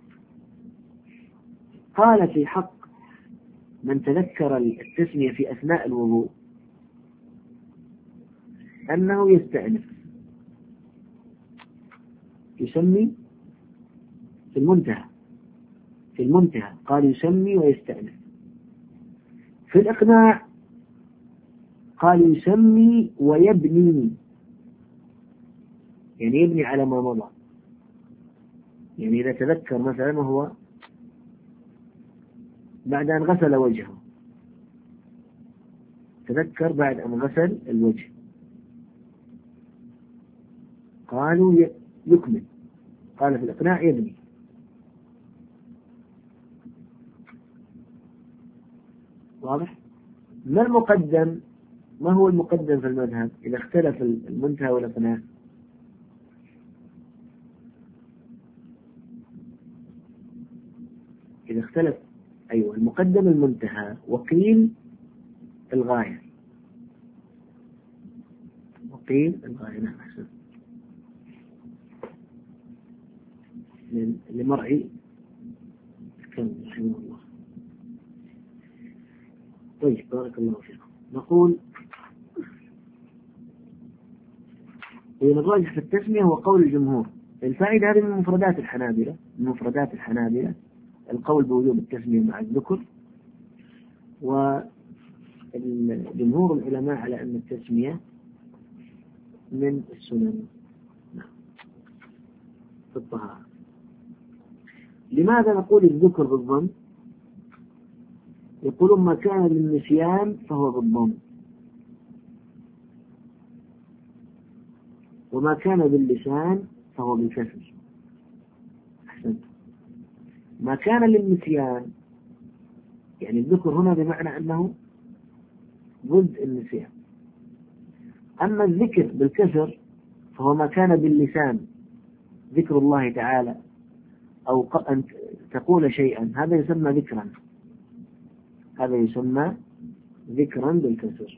قال في حق من تذكر التسمية في أثناء الوضوء أنه يستأنف، يسمي في المنتهى في المنتهى قال يسمي ويستأنف. في الإقناع قال يسمي ويبني، يعني يبني على ما مضى. يعني إذا تذكر مثلا وهو بعد أن غسل وجهه، تذكر بعد أن غسل الوجه، قالوا يكمل. قال في الإقناع يبني. واضح؟ ما المقدم؟ ما هو المقدم في المذهب إذا اختلف المنتهى والإقناع؟ إذا اختلف أيوة المقدم المنتهى، وقيل الغاية، وقيل الغاية. نعم أحسن. لمرعي الكلب رحمه الله. طيب بارك الله فيكم. نقول إذا الراجح في التسمية هو قول الجمهور. الفائدة هذه من مفردات الحنابلة، من مفردات الحنابلة القول بوجوب التسمية مع الذكر، وجمهور العلماء على أن التسمية من السنن في الطهارة. لماذا نقول الذكر بالضم؟ يقولون ما كان للنسيان فهو بالضم، وما كان باللسان فهو بالكسر. أحسنت. ما كان للنسيان يعني الذكر هنا بمعنى أنه ضد النسيان، أما الذكر بالكسر فهو ما كان باللسان، ذكر الله تعالى أو أن تقول شيئا، هذا يسمى ذكرا، هذا يسمى ذكرا بالكسر.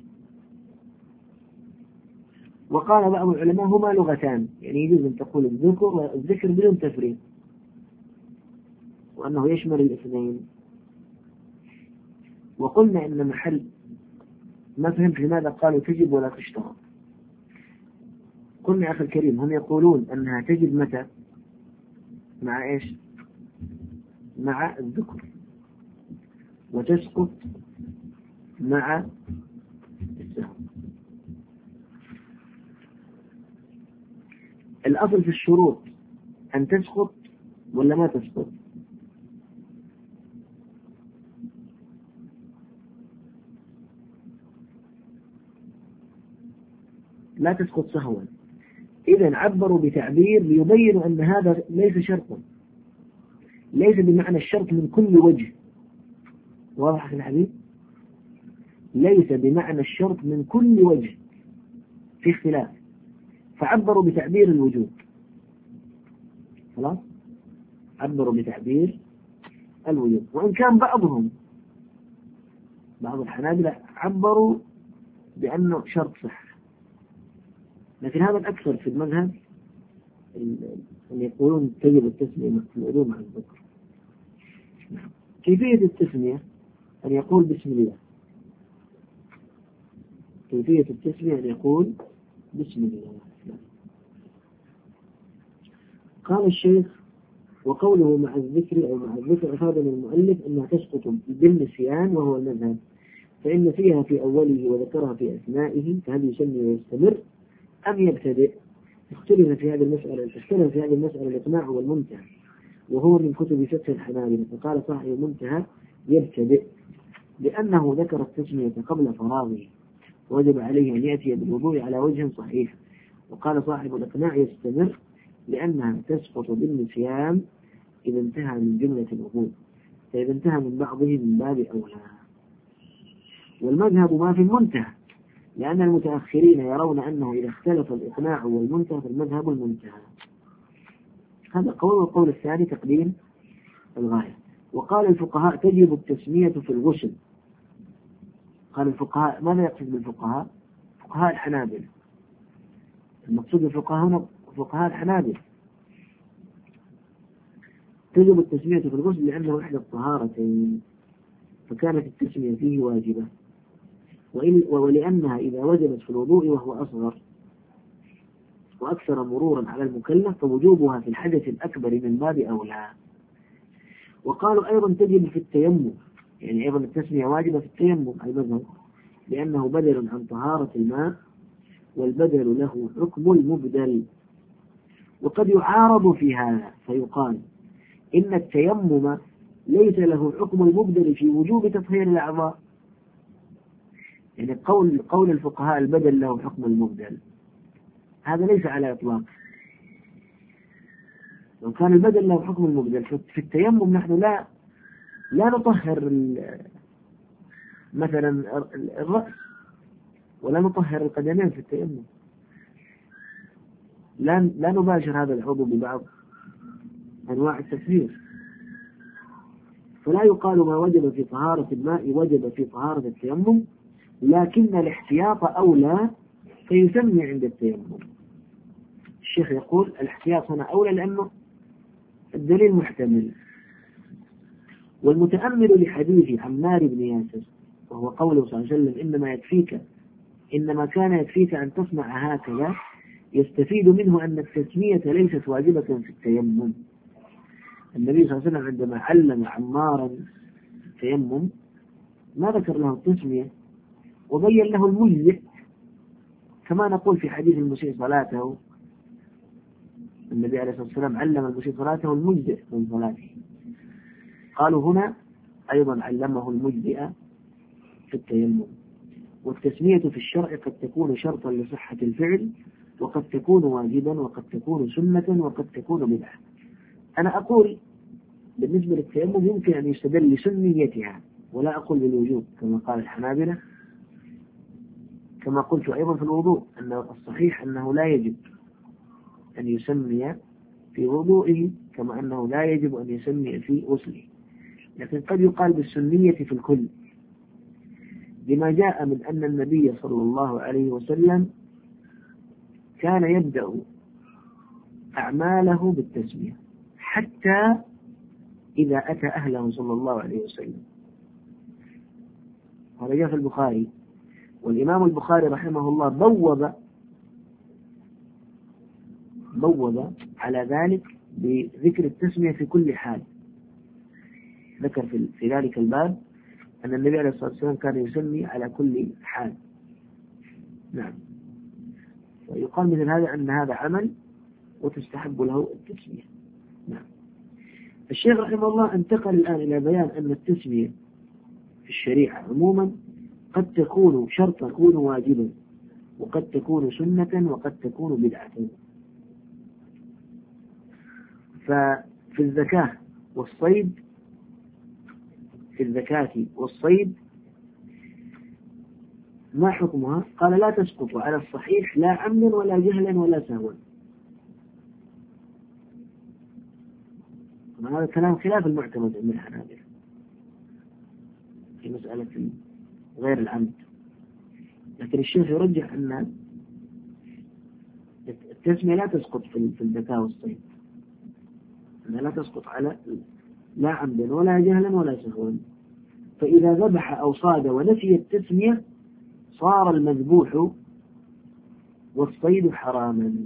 وقال بعض العلماء هما لغتان، يعني يجوز أن تقول الذكر والذكر بدون تفريق، وأنه يشمل الاثنين. وقلنا إن محل ما فهمت لماذا قالوا تجب ولا تشترط. قلنا يا أخي الكريم هم يقولون أنها تجب متى؟ مع إيش؟ مع الذكر، وتسقط مع السهو. الأصل في الشروط أن تسقط ولا ما تسقط؟ لا تسقط سهوا. إذن عبروا بتعبير ليبينوا أن هذا ليس شرطا، ليس بمعنى الشرط من كل وجه. واضح يا الحبيب؟ ليس بمعنى الشرط من كل وجه، في اختلاف، فعبروا بتعبير الوجوب. خلاص؟ عبروا بتعبير الوجوب، وإن كان بعضهم بعض الحنابلة عبروا بأنه شرط صح، لكن هذا الأكثر في المذهب أن يقولون تجب التسمية في العلوم مع الذكر. كيفية التسمية أن يقول بسم الله. كيفية التسمية أن يقول بسم الله. قال الشيخ: وقوله مع الذكر أو مع الذكر أفادنا المؤلف أنها تسقط بالنسيان وهو المذهب، فإن فيها في أوله وذكرها في أثنائه، فهل يسمي ويستمر أم يبتدئ؟ اختلف في هذه المسألة اختلف في هذه المسألة الإقناع والمنتهى، وهو من كتب فقه الحنابلة. فقال صاحب المنتهى: يبتدئ، لأنه ذكر التسمية قبل فراغه، وجب عليه أن يأتي بالوضوء على وجه صحيح. وقال صاحب الإقناع: يستمر، لأنها تسقط بالنسيان إذا انتهى من جملة الوضوء، فإذا انتهى من بعضه من باب أولى. والمذهب ما في المنتهى، لأن المتأخرين يرون أنه إذا اختلف الإقناع والمنتهى فالمذهب المنتهى. هذا قول. والقول الثاني تقديم الغاية. وقال الفقهاء: تجب التسمية في الغسل. قال الفقهاء، ماذا يقصد بالفقهاء؟ فقهاء الحنابلة. المقصود بالفقهاء هنا فقهاء الحنابلة. تجب التسمية في الغسل لأنه إحدى الطهارتين، فكانت التسمية فيه واجبة، ولأنها إذا وجبت في الوضوء وهو أصغر وأكثر مرورا على المكلف فوجوبها في الحدث الأكبر من باب أولى. وقالوا أيضا تجب في التيمم، يعني أيضا التسمية واجبة في التيمم المذهب، لأنه بدل عن طهارة الماء، والبدل له حكم المبدل. وقد يعارض في هذا فيقال إن التيمم ليس له حكم المبدل في وجوب تطهير الأعضاء. يعني قول قول الفقهاء البدل له حكم المبدل، هذا ليس على إطلاق. لو كان البدل له حكم المبدل في التيمم نحن لا لا نطهر مثلا الرأس ولا نطهر القدمين في التيمم، لا لا نباشر هذا العضو ببعض أنواع التكفير. فلا يقال ما وجب في طهارة الماء وجب في طهارة التيمم، لكن الاحتياط أولى فيسمي عند التيمم. الشيخ يقول الاحتياط هنا أولى لأنه الدليل محتمل. والمتأمل لحديث عمار بن ياسر، وهو قوله صلى الله عليه وسلم: إنما يكفيك إنما كان يكفيك أن تصنع هكذا، يستفيد منه أن التسمية ليست واجبة في التيمم. النبي صلى الله عليه وسلم عندما علم عمارا التيمم ما ذكر له التسمية، وبين له المجزئ، كما نقول في حديث المسيء صلاته. النبي عليه الصلاة والسلام علم المسيء صلاته المجزئ من صلاته. قالوا هنا أيضا علمه المجزئ في التيمم. والتسمية في الشرع قد تكون شرطا لصحة الفعل، وقد تكون واجبا، وقد تكون سنة، وقد تكون بدعة. أنا أقول بالنسبة للتيمم يمكن أن يستدل لسنيتها، ولا أقول بالوجوب كما قال الحنابلة، كما قلت أيضا في الوضوء أن الصحيح أنه لا يجب أن يسمي في وضوئه، كما أنه لا يجب أن يسمي في غسله. لكن قد يقال بالسنية في الكل، لما جاء من أن النبي صلى الله عليه وسلم كان يبدأ أعماله بالتسمية حتى إذا أتى أهله صلى الله عليه وسلم. هذا جاء في البخاري. والإمام البخاري رحمه الله بوب بوب على ذلك بذكر التسمية في كل حال. ذكر في, في ذلك الباب أن النبي عليه الصلاة والسلام كان يسمي على كل حال. نعم. ويقال مثل هذا أن هذا عمل وتستحب له التسمية. نعم. الشيخ رحمه الله انتقل الآن إلى بيان أن التسمية في الشريعة عموما قد تكون شرطا، تكون واجبا، وقد تكون سنة، وقد تكون بدعة. ففي الزكاة والصيد في الزكاة والصيد ما حكمها؟ قال: لا تسقط على الصحيح لا عمدا ولا جهلا ولا سهوا. هذا الكلام خلاف المعتمد عند الحنابلة في مسألة غير العمد. لكن الشيخ يرجح أن التسمية لا تسقط في الزكاة والصيد، أنها لا تسقط على لا عمدا ولا جهلا ولا سهوا. فإذا ذبح أو صاد ونسي التسمية صار المذبوح والصيد حراما.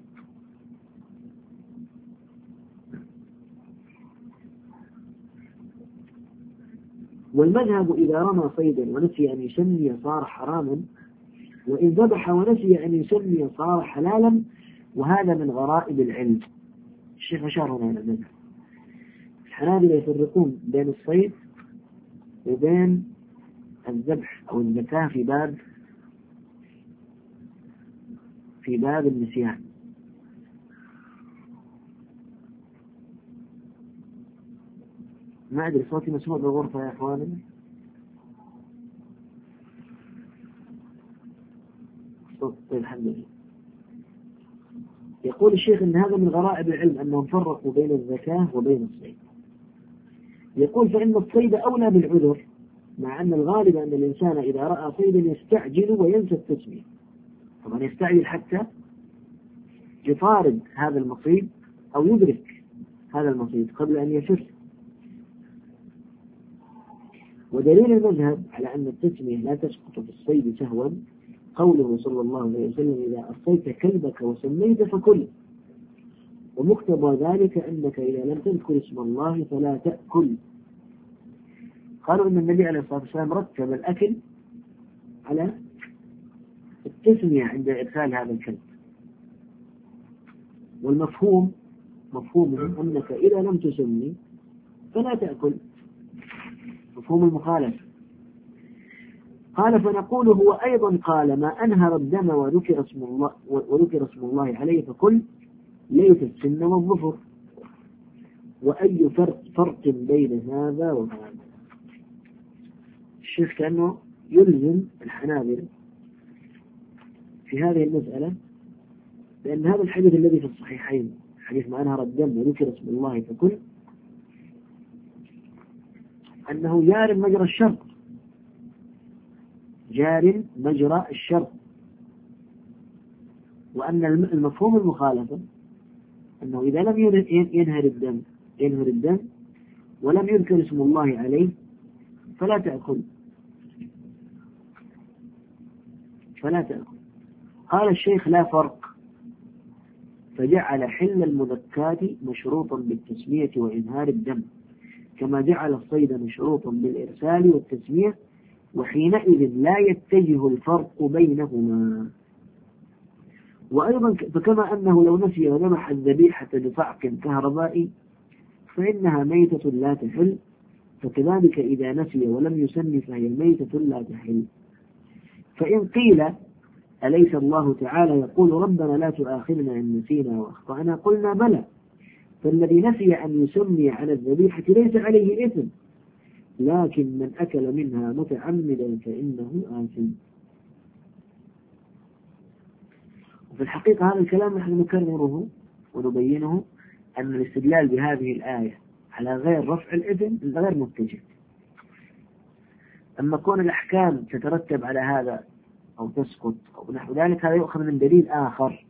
والمذهب إذا رمى صيدا ونسي أن يسمي صار حراما، وإن ذبح ونسي أن يسمي صار حلالا، وهذا من غرائب العلم. الشيخ أشار هنا إلى المذهب. الحنابلة يفرقون بين الصيد وبين الذبح أو الزكاة في باب في باب النسيان. ما أدري صوتي مسموع بالغرفة يا أخواني؟ طيب الحمد لله. يقول الشيخ إن هذا من غرائب العلم أنهم فرقوا بين الزكاة وبين الصيد. يقول فإن الصيد أولى بالعذر، مع أن الغالب أن الإنسان إذا رأى صيدا يستعجل وينسى التسمية، طبعا يستعجل حتى يطارد هذا المصيد أو يدرك هذا المصيد قبل أن يفر. ودليل المذهب على أن التسمية لا تسقط في الصيد سهوا قوله صلى الله عليه وسلم إذا أرسلت كلبك وسميت فكل، ومقتضى ذلك أنك إذا لم تذكر اسم الله فلا تأكل. قالوا إن النبي عليه الصلاة والسلام رتب الأكل على التسمية عند إرسال هذا الكلب، والمفهوم مفهومه أنك إذا لم تسمي فلا تأكل، مفهوم المخالفة. قال فنقول هو أيضا قال ما أنهر الدم وذكر اسم الله وذكر اسم الله عليه فكل ليس السن والظفر، وأي فرق فرق بين هذا وهذا. الشيخ كأنه يلزم الحنابلة في هذه المسألة لأن هذا الحديث الذي في الصحيحين حديث ما أنهر الدم وذكر اسم الله فكل أنه جار مجرى الشرط، جار مجرى الشرط، وأن المفهوم المخالفة أنه إذا لم ينهر الدم ينهر الدم ولم يذكر اسم الله عليه فلا تأكل فلا تأكل. قال الشيخ لا فرق، فجعل حل المذكات مشروطا بالتسمية وإنهار الدم، كما جعل الصيد مشروطا بالإرسال والتسمية، وحينئذ لا يتجه الفرق بينهما. وأيضا فكما أنه لو نسي وذبح الذبيحة بصعق كهربائي فإنها ميتة لا تحل، فكذلك إذا نسي ولم يسمي فهي ميتة لا تحل. فإن قيل أليس الله تعالى يقول ربنا لا تؤاخذنا إن نسينا وأخطأنا؟ قلنا بلى، فالذي نسي أن يسمي على الذبيحة ليس عليه إثم، لكن من أكل منها متعمدا فإنه آثم. وفي الحقيقة هذا الكلام نحن نكرره ونبينه أن الاستدلال بهذه الآية على غير رفع الإثم غير متجه. أما كون الأحكام تترتب على هذا أو تسقط أو نحو ذلك هذا يؤخذ من دليل آخر.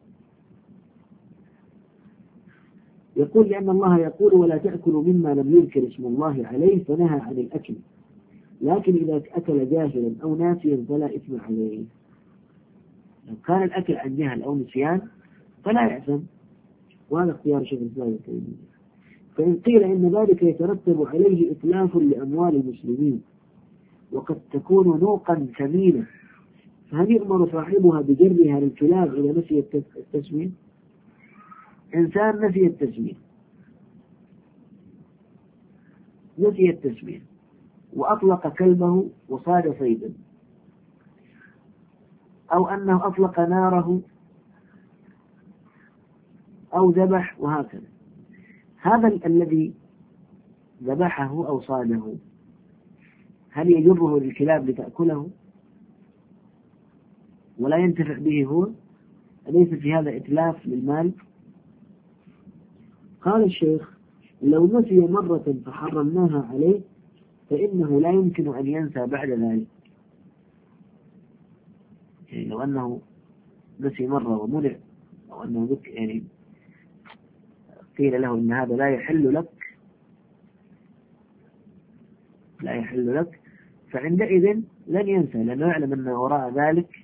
يقول لأن الله يقول ولا تأكلوا مما لم يذكر اسم الله عليه فنهى عن الأكل، لكن إذا أكل جاهلا أو ناسيا فلا إثم عليه. لو كان الأكل عن جهل أو نسيان فلا يأثم، وهذا اختيار شيخ الإسلام ابن تيمية. فإن قيل إن ذلك يترتب عليه إتلاف لأموال المسلمين وقد تكون نوقا ثمينة، فهل يؤمر صاحبها بجرها للكلاب إذا نسي التسمية؟ إنسان نسي التسمية نسي التسمية وأطلق كلبه وصاد صيدا، أو أنه أطلق ناره أو ذبح وهكذا، هذا الذي ذبحه أو صاده هل يجره للكلاب لتأكله ولا ينتفع به هو؟ أليس في هذا إتلاف للمال؟ قال الشيخ لو نسي مرة فحرمناها عليه فإنه لا يمكن أن ينسى بعد ذلك. يعني لو أنه نسي مرة ومنع أو أنه ذك يعني قيل له إن هذا لا يحل لك لا يحل لك، فعندئذ لن ينسى، لأنه يعلم أن وراء ذلك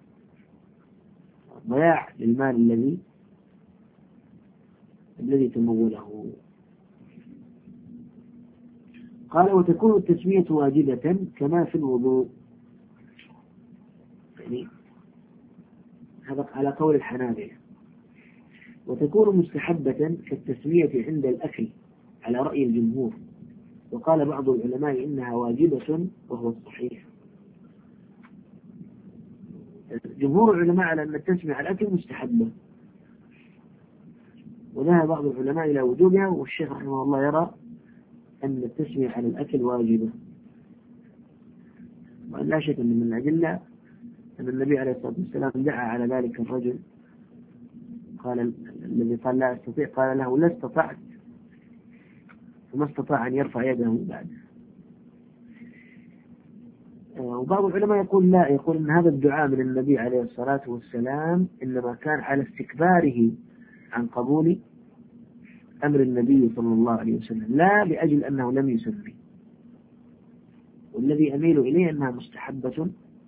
ضياع للمال الذي الذي تموله. قال وتكون التسمية واجبة كما في الوضوء، يعني هذا على قول الحنابلة، وتكون مستحبة كالتسمية عند الأكل على رأي الجمهور، وقال بعض العلماء إنها واجبة وهو الصحيح. جمهور العلماء على أن التسمية على الأكل مستحبة، وذهب بعض العلماء إلى وجوبها، والشيخ رحمه الله يرى أن التسمية على الأكل واجبة. وأن لا شك أن من الأدلة أن النبي عليه الصلاة والسلام دعا على ذلك الرجل، قال الذي قال لا أستطيع، قال له لا استطعت، فما استطاع أن يرفع يده بعد. وبعض العلماء يقول لا، يقول أن هذا الدعاء من النبي عليه الصلاة والسلام إنما كان على استكباره عن قبول أمر النبي صلى الله عليه وسلم، لا لأجل أنه لم يسمي. والذي أميل إليه أنها مستحبة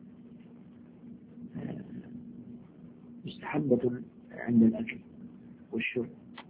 مستحبة عند الأكل والشرب.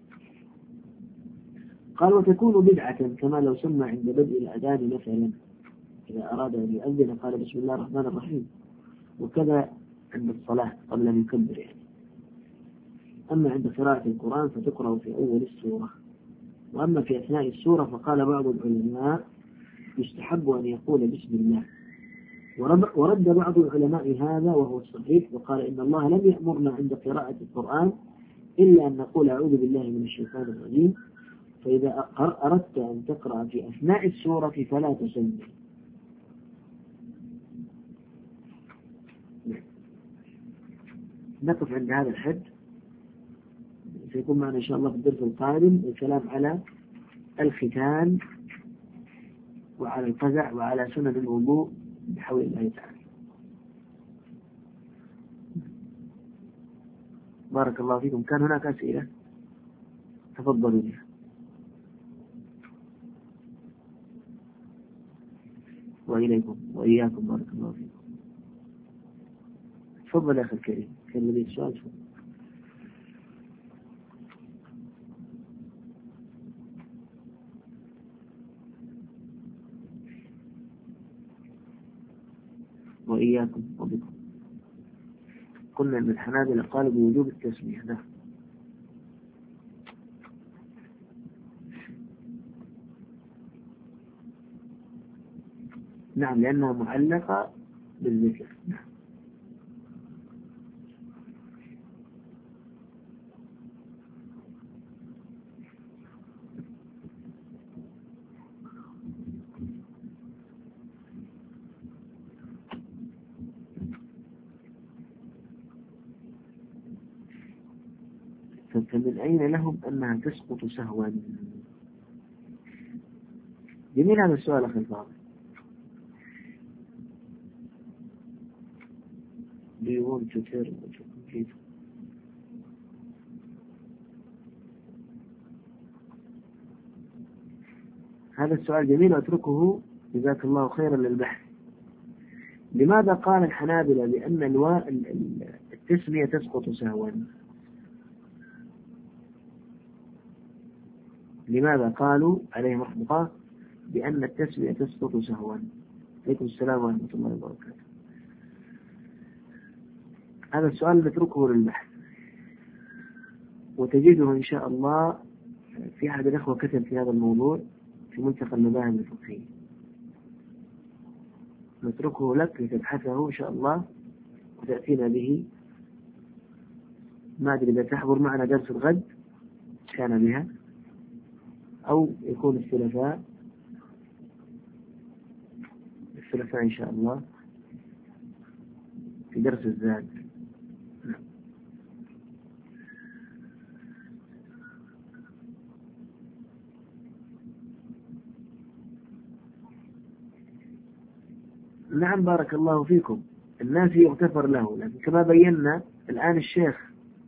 قال وتكون بدعة كما لو سمى عند بدء الأذان مثلا، إذا أراد أن يؤذن قال بسم الله الرحمن الرحيم، وكذا عند الصلاة قبل أن يكبر يعني. أما عند قراءة القرآن فتقرأ في أول السورة، وأما في أثناء السورة فقال بعض العلماء يستحب أن يقول بسم الله. ورد بعض العلماء هذا وهو الصحيح، وقال إن الله لم يأمرنا عند قراءة القرآن إلا أن نقول أعوذ بالله من الشيطان الرجيم، فإذا أردت أن تقرأ في أثناء السورة فلا تسمي. نقف عند هذا الحد، سيكون معنا إن شاء الله في الدرس القادم الكلام على الختان وعلى القزع وعلى سنن الوضوء بحول الله تعالى. بارك الله فيكم. كان هناك أسئلة؟ تفضلوا بها. وإليكم وإياكم بارك الله فيكم. تفضل يا أخي الكريم، كان لديك سؤال؟ وإياكم وبكم. قلنا أن الحنابلة قالوا بوجوب التسمية. ده نعم، لأنها معلقة بالذكر. نعم. فمن أين لهم أنها تسقط سهوا؟ جميل هذا السؤال أخي الفاضل. Do you want to tell what you complete? هذا السؤال جميل وأتركه جزاك الله خيرا للبحث. لماذا قال الحنابلة بأن الواء التسمية تسقط سهوا؟ لماذا قالوا عليهم رحمة الله بأن التسمية تسقط سهوا؟ عليكم السلام ورحمة الله وبركاته. هذا السؤال نتركه للبحث، وتجده إن شاء الله في أحد الأخوة كتب في هذا الموضوع في ملتقى المذاهب الفقهية، نتركه لك لتبحثه إن شاء الله وتأتينا به. ما أدري إذا تحضر معنا درس الغد كان بها، أو يكون الثلاثاء الثلاثاء إن شاء الله في درس الزاد. نعم بارك الله فيكم. الناس يغتفر له، لكن كما بينا الآن الشيخ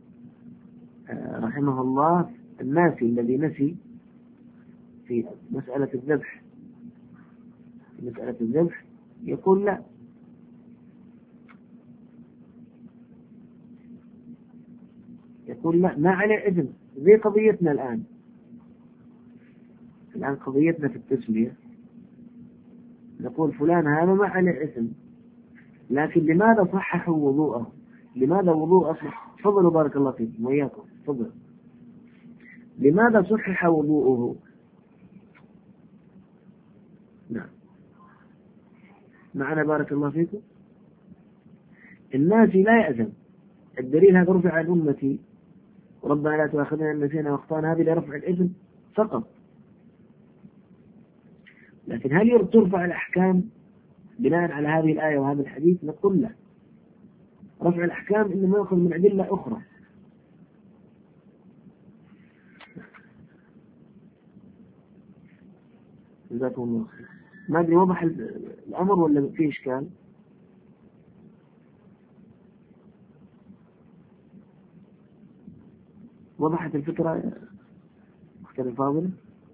رحمه الله الناسي الذي نسي في مسألة الذبح في مسألة الذبح يقول لا، يقول لا ما عليه إثم. زي قضيتنا الآن، الآن قضيتنا في التسمية نقول فلان هذا ما عليه إثم، لكن لماذا صححوا وضوءه؟ لماذا وضوء أصح؟ تفضلوا بارك الله فيكم وإياكم، تفضل. لماذا صحح وضوءه؟ نعم معنا بارك الله فيكم. الناس لا يأذن، الدليل هذا رفع عن أمتي وربنا لا تؤاخذنا إن نسينا واخطأنا، هذه لرفع الإذن فقط. لكن هل ترفع الأحكام بناء على هذه الآية وهذا الحديث؟ نقول لا، رفع الأحكام إنما يأخذ من أدلة أخرى. جزاكم الله خير. ما أدري وضح الأمر ولا فيه إشكال؟ وضحت الفكرة أختي الفاضلة؟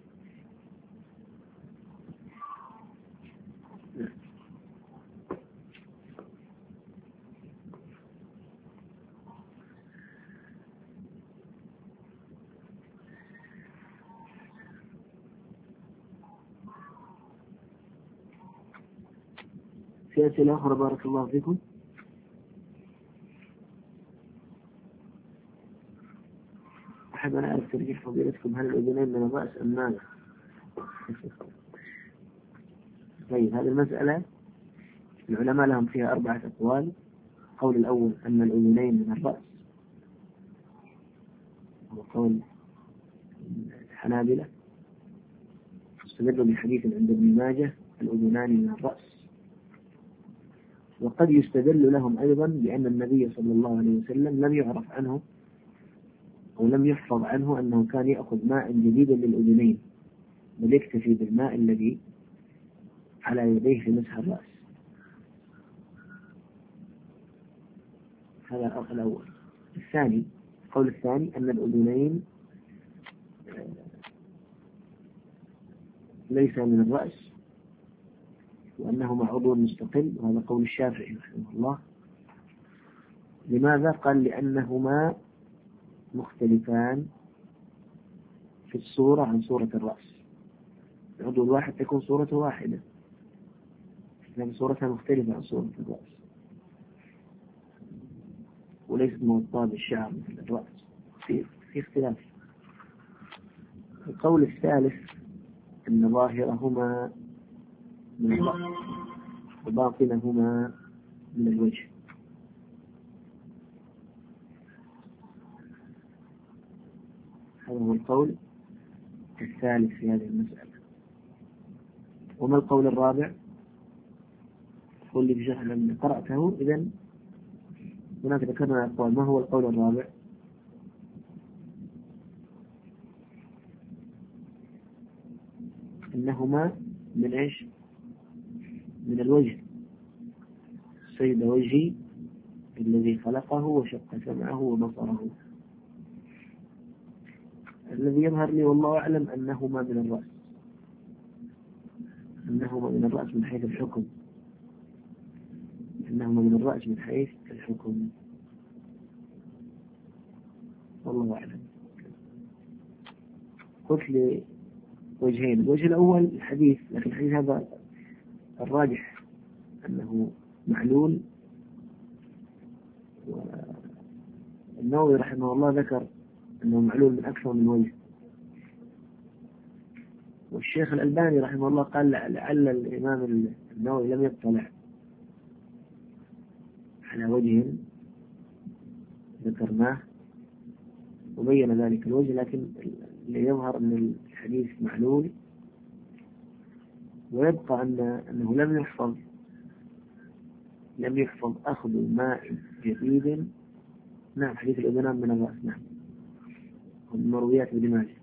في أسئلة أخرى بارك الله فيكم؟ أحب أن أعرف ترجيح فضيلتكم، هل الأذنين من الرأس أم ماذا؟ طيب هذه المسألة العلماء لهم فيها أربعة أقوال. القول الأول أن الأذنين من الرأس، وقول الحنابلة استدلوا بحديث عند ابن ماجه الأذنان من الرأس. وقد يستدل لهم أيضا بأن النبي صلى الله عليه وسلم لم يعرف عنه أو لم يحفظ عنه أنه كان يأخذ ماء جديدا للأذنين، بل يكتفي بالماء الذي على يديه في مسح الرأس. هذا الأول. الثاني، القول الثاني أن الأذنين ليس من الرأس وأنهما عضو مستقل، وهذا قول الشافعي رحمه الله. لماذا؟ قال لأنهما مختلفان في الصورة عن صورة الرأس. العضو الواحد تكون صورته واحدة، لكن صورتها مختلفة عن صورة الرأس، وليست موطاة بالشعر مثل الرأس، في في اختلاف. القول الثالث أن ظاهرهما من الرأس وباطنهما من الوجه. هذا هو القول الثالث في هذه المسألة. وما القول الرابع؟ قل لي بشرح لما قرأته. إذن هناك ذكرنا أقوال. ما هو القول الرابع؟ إنهما من إيش؟ من الوجه. سيد وجهي الذي خلقه وشق سمعه وبصره. الذي يظهر لي والله أعلم أنهما من الرأس، أنهما من الرأس من حيث الحكم، أنهما من الرأس من حيث الحكم، والله أعلم. قلت لي وجهين. الوجه الأول الحديث، لكن الحديث هذا الراجح أنه معلول، والنووي رحمه الله ذكر أنه معلول من أكثر من وجه، والشيخ الألباني رحمه الله قال لعل الإمام النووي لم يطلع على وجه ذكرناه وبين ذلك الوجه، لكن اللي يظهر أن الحديث معلول، ويبقى أن أنه لم يحفظ لم يحفظ أخذ ماء جديد. نعم حديث الأذنان من الرأس، نعم من مرويات ابن ماجه.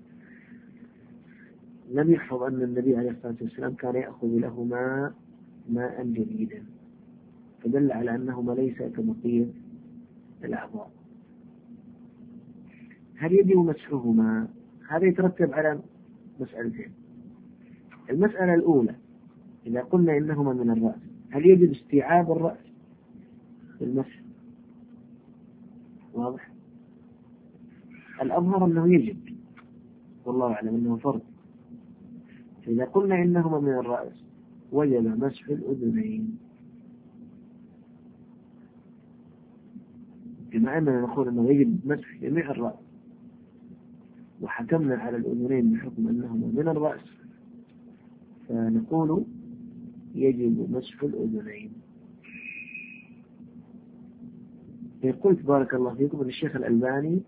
لم يحفظ أن النبي عليه الصلاة والسلام كان يأخذ لهما ماء جديدا، فدل على أنهما ليس كبقية الأعضاء. هل يجب مسحهما؟ هذا يترتب على مسألتين. المسألة الأولى إذا قلنا إنهما من الرأس هل يجب استيعاب الرأس بالمسح؟ واضح؟ الأظهر أنه يجب، والله أعلم أنه فرض. إذا قلنا إنهما من الرأس وجب مسح الأذنين، بما أننا نقول أنه يجب مسح جميع الرأس وحكمنا على الأذنين بحكم أنهما من الرأس، فنقول يجب مسح الأذنين. قلت بارك الله فيكم أن الشيخ الألباني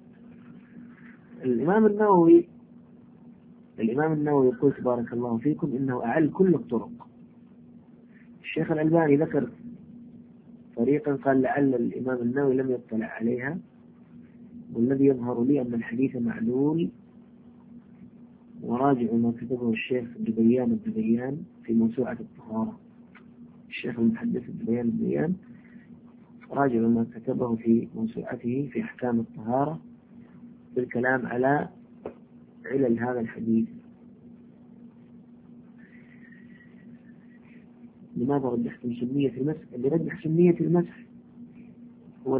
الإمام النووي الإمام النووي قلت بارك الله فيكم إنه أعل كل الطرق. الشيخ الألباني ذكر طريقا قال لعل الإمام النووي لم يطلع عليها، والذي يظهر لي أن الحديث معلول، وراجع ما كتبه الشيخ الدبيان الدبيان في موسوعة الطهارة. الشيخ المحدث الدبيان الدبيان راجع ما كتبه في موسوعته في أحكام الطهارة بالكلام على علل هذا الحديث. لماذا رجحتم سنية المسح؟ اللي رجح سنية المسح هو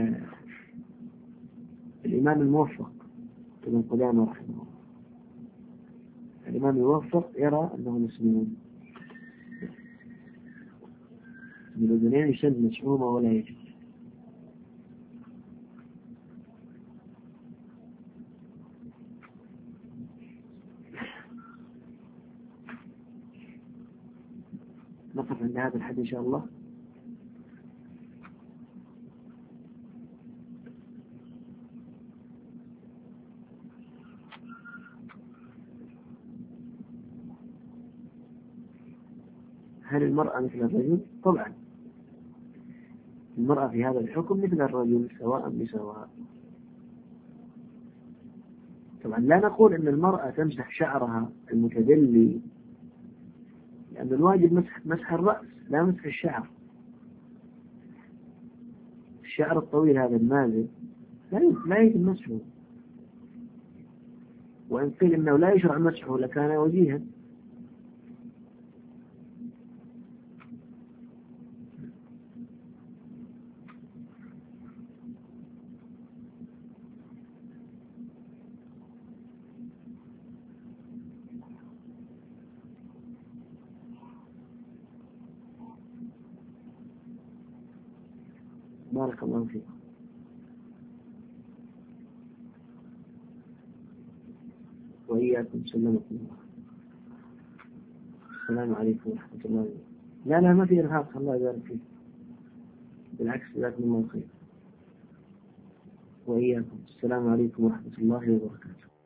الإمام الموفق ابن قدامة رحمه الله. الإمام الموفق يرى أنه مسلمون بالأذنين يشد مسحومة ولا يجب. نقف عند هذا الحد إن شاء الله. هل المرأة مثل الرجل؟ طبعا المرأة في هذا الحكم مثل الرجل سواء بسواء. طبعا لا نقول أن المرأة تمسح شعرها المتدلي، لأن الواجب مسح مسح الرأس لا مسح الشعر. الشعر الطويل هذا المازل لا يجب مسحه، وإن قيل إنه لا يشرع مسحه لكان وجيها. بارك الله فيكم. وإياكم سلمكم الله. السلام عليكم ورحمة الله وبركاته. لا لا ما في إرهاق، الله يبارك فيك، بالعكس جزاكم الله خير. وإياكم السلام عليكم ورحمة الله وبركاته.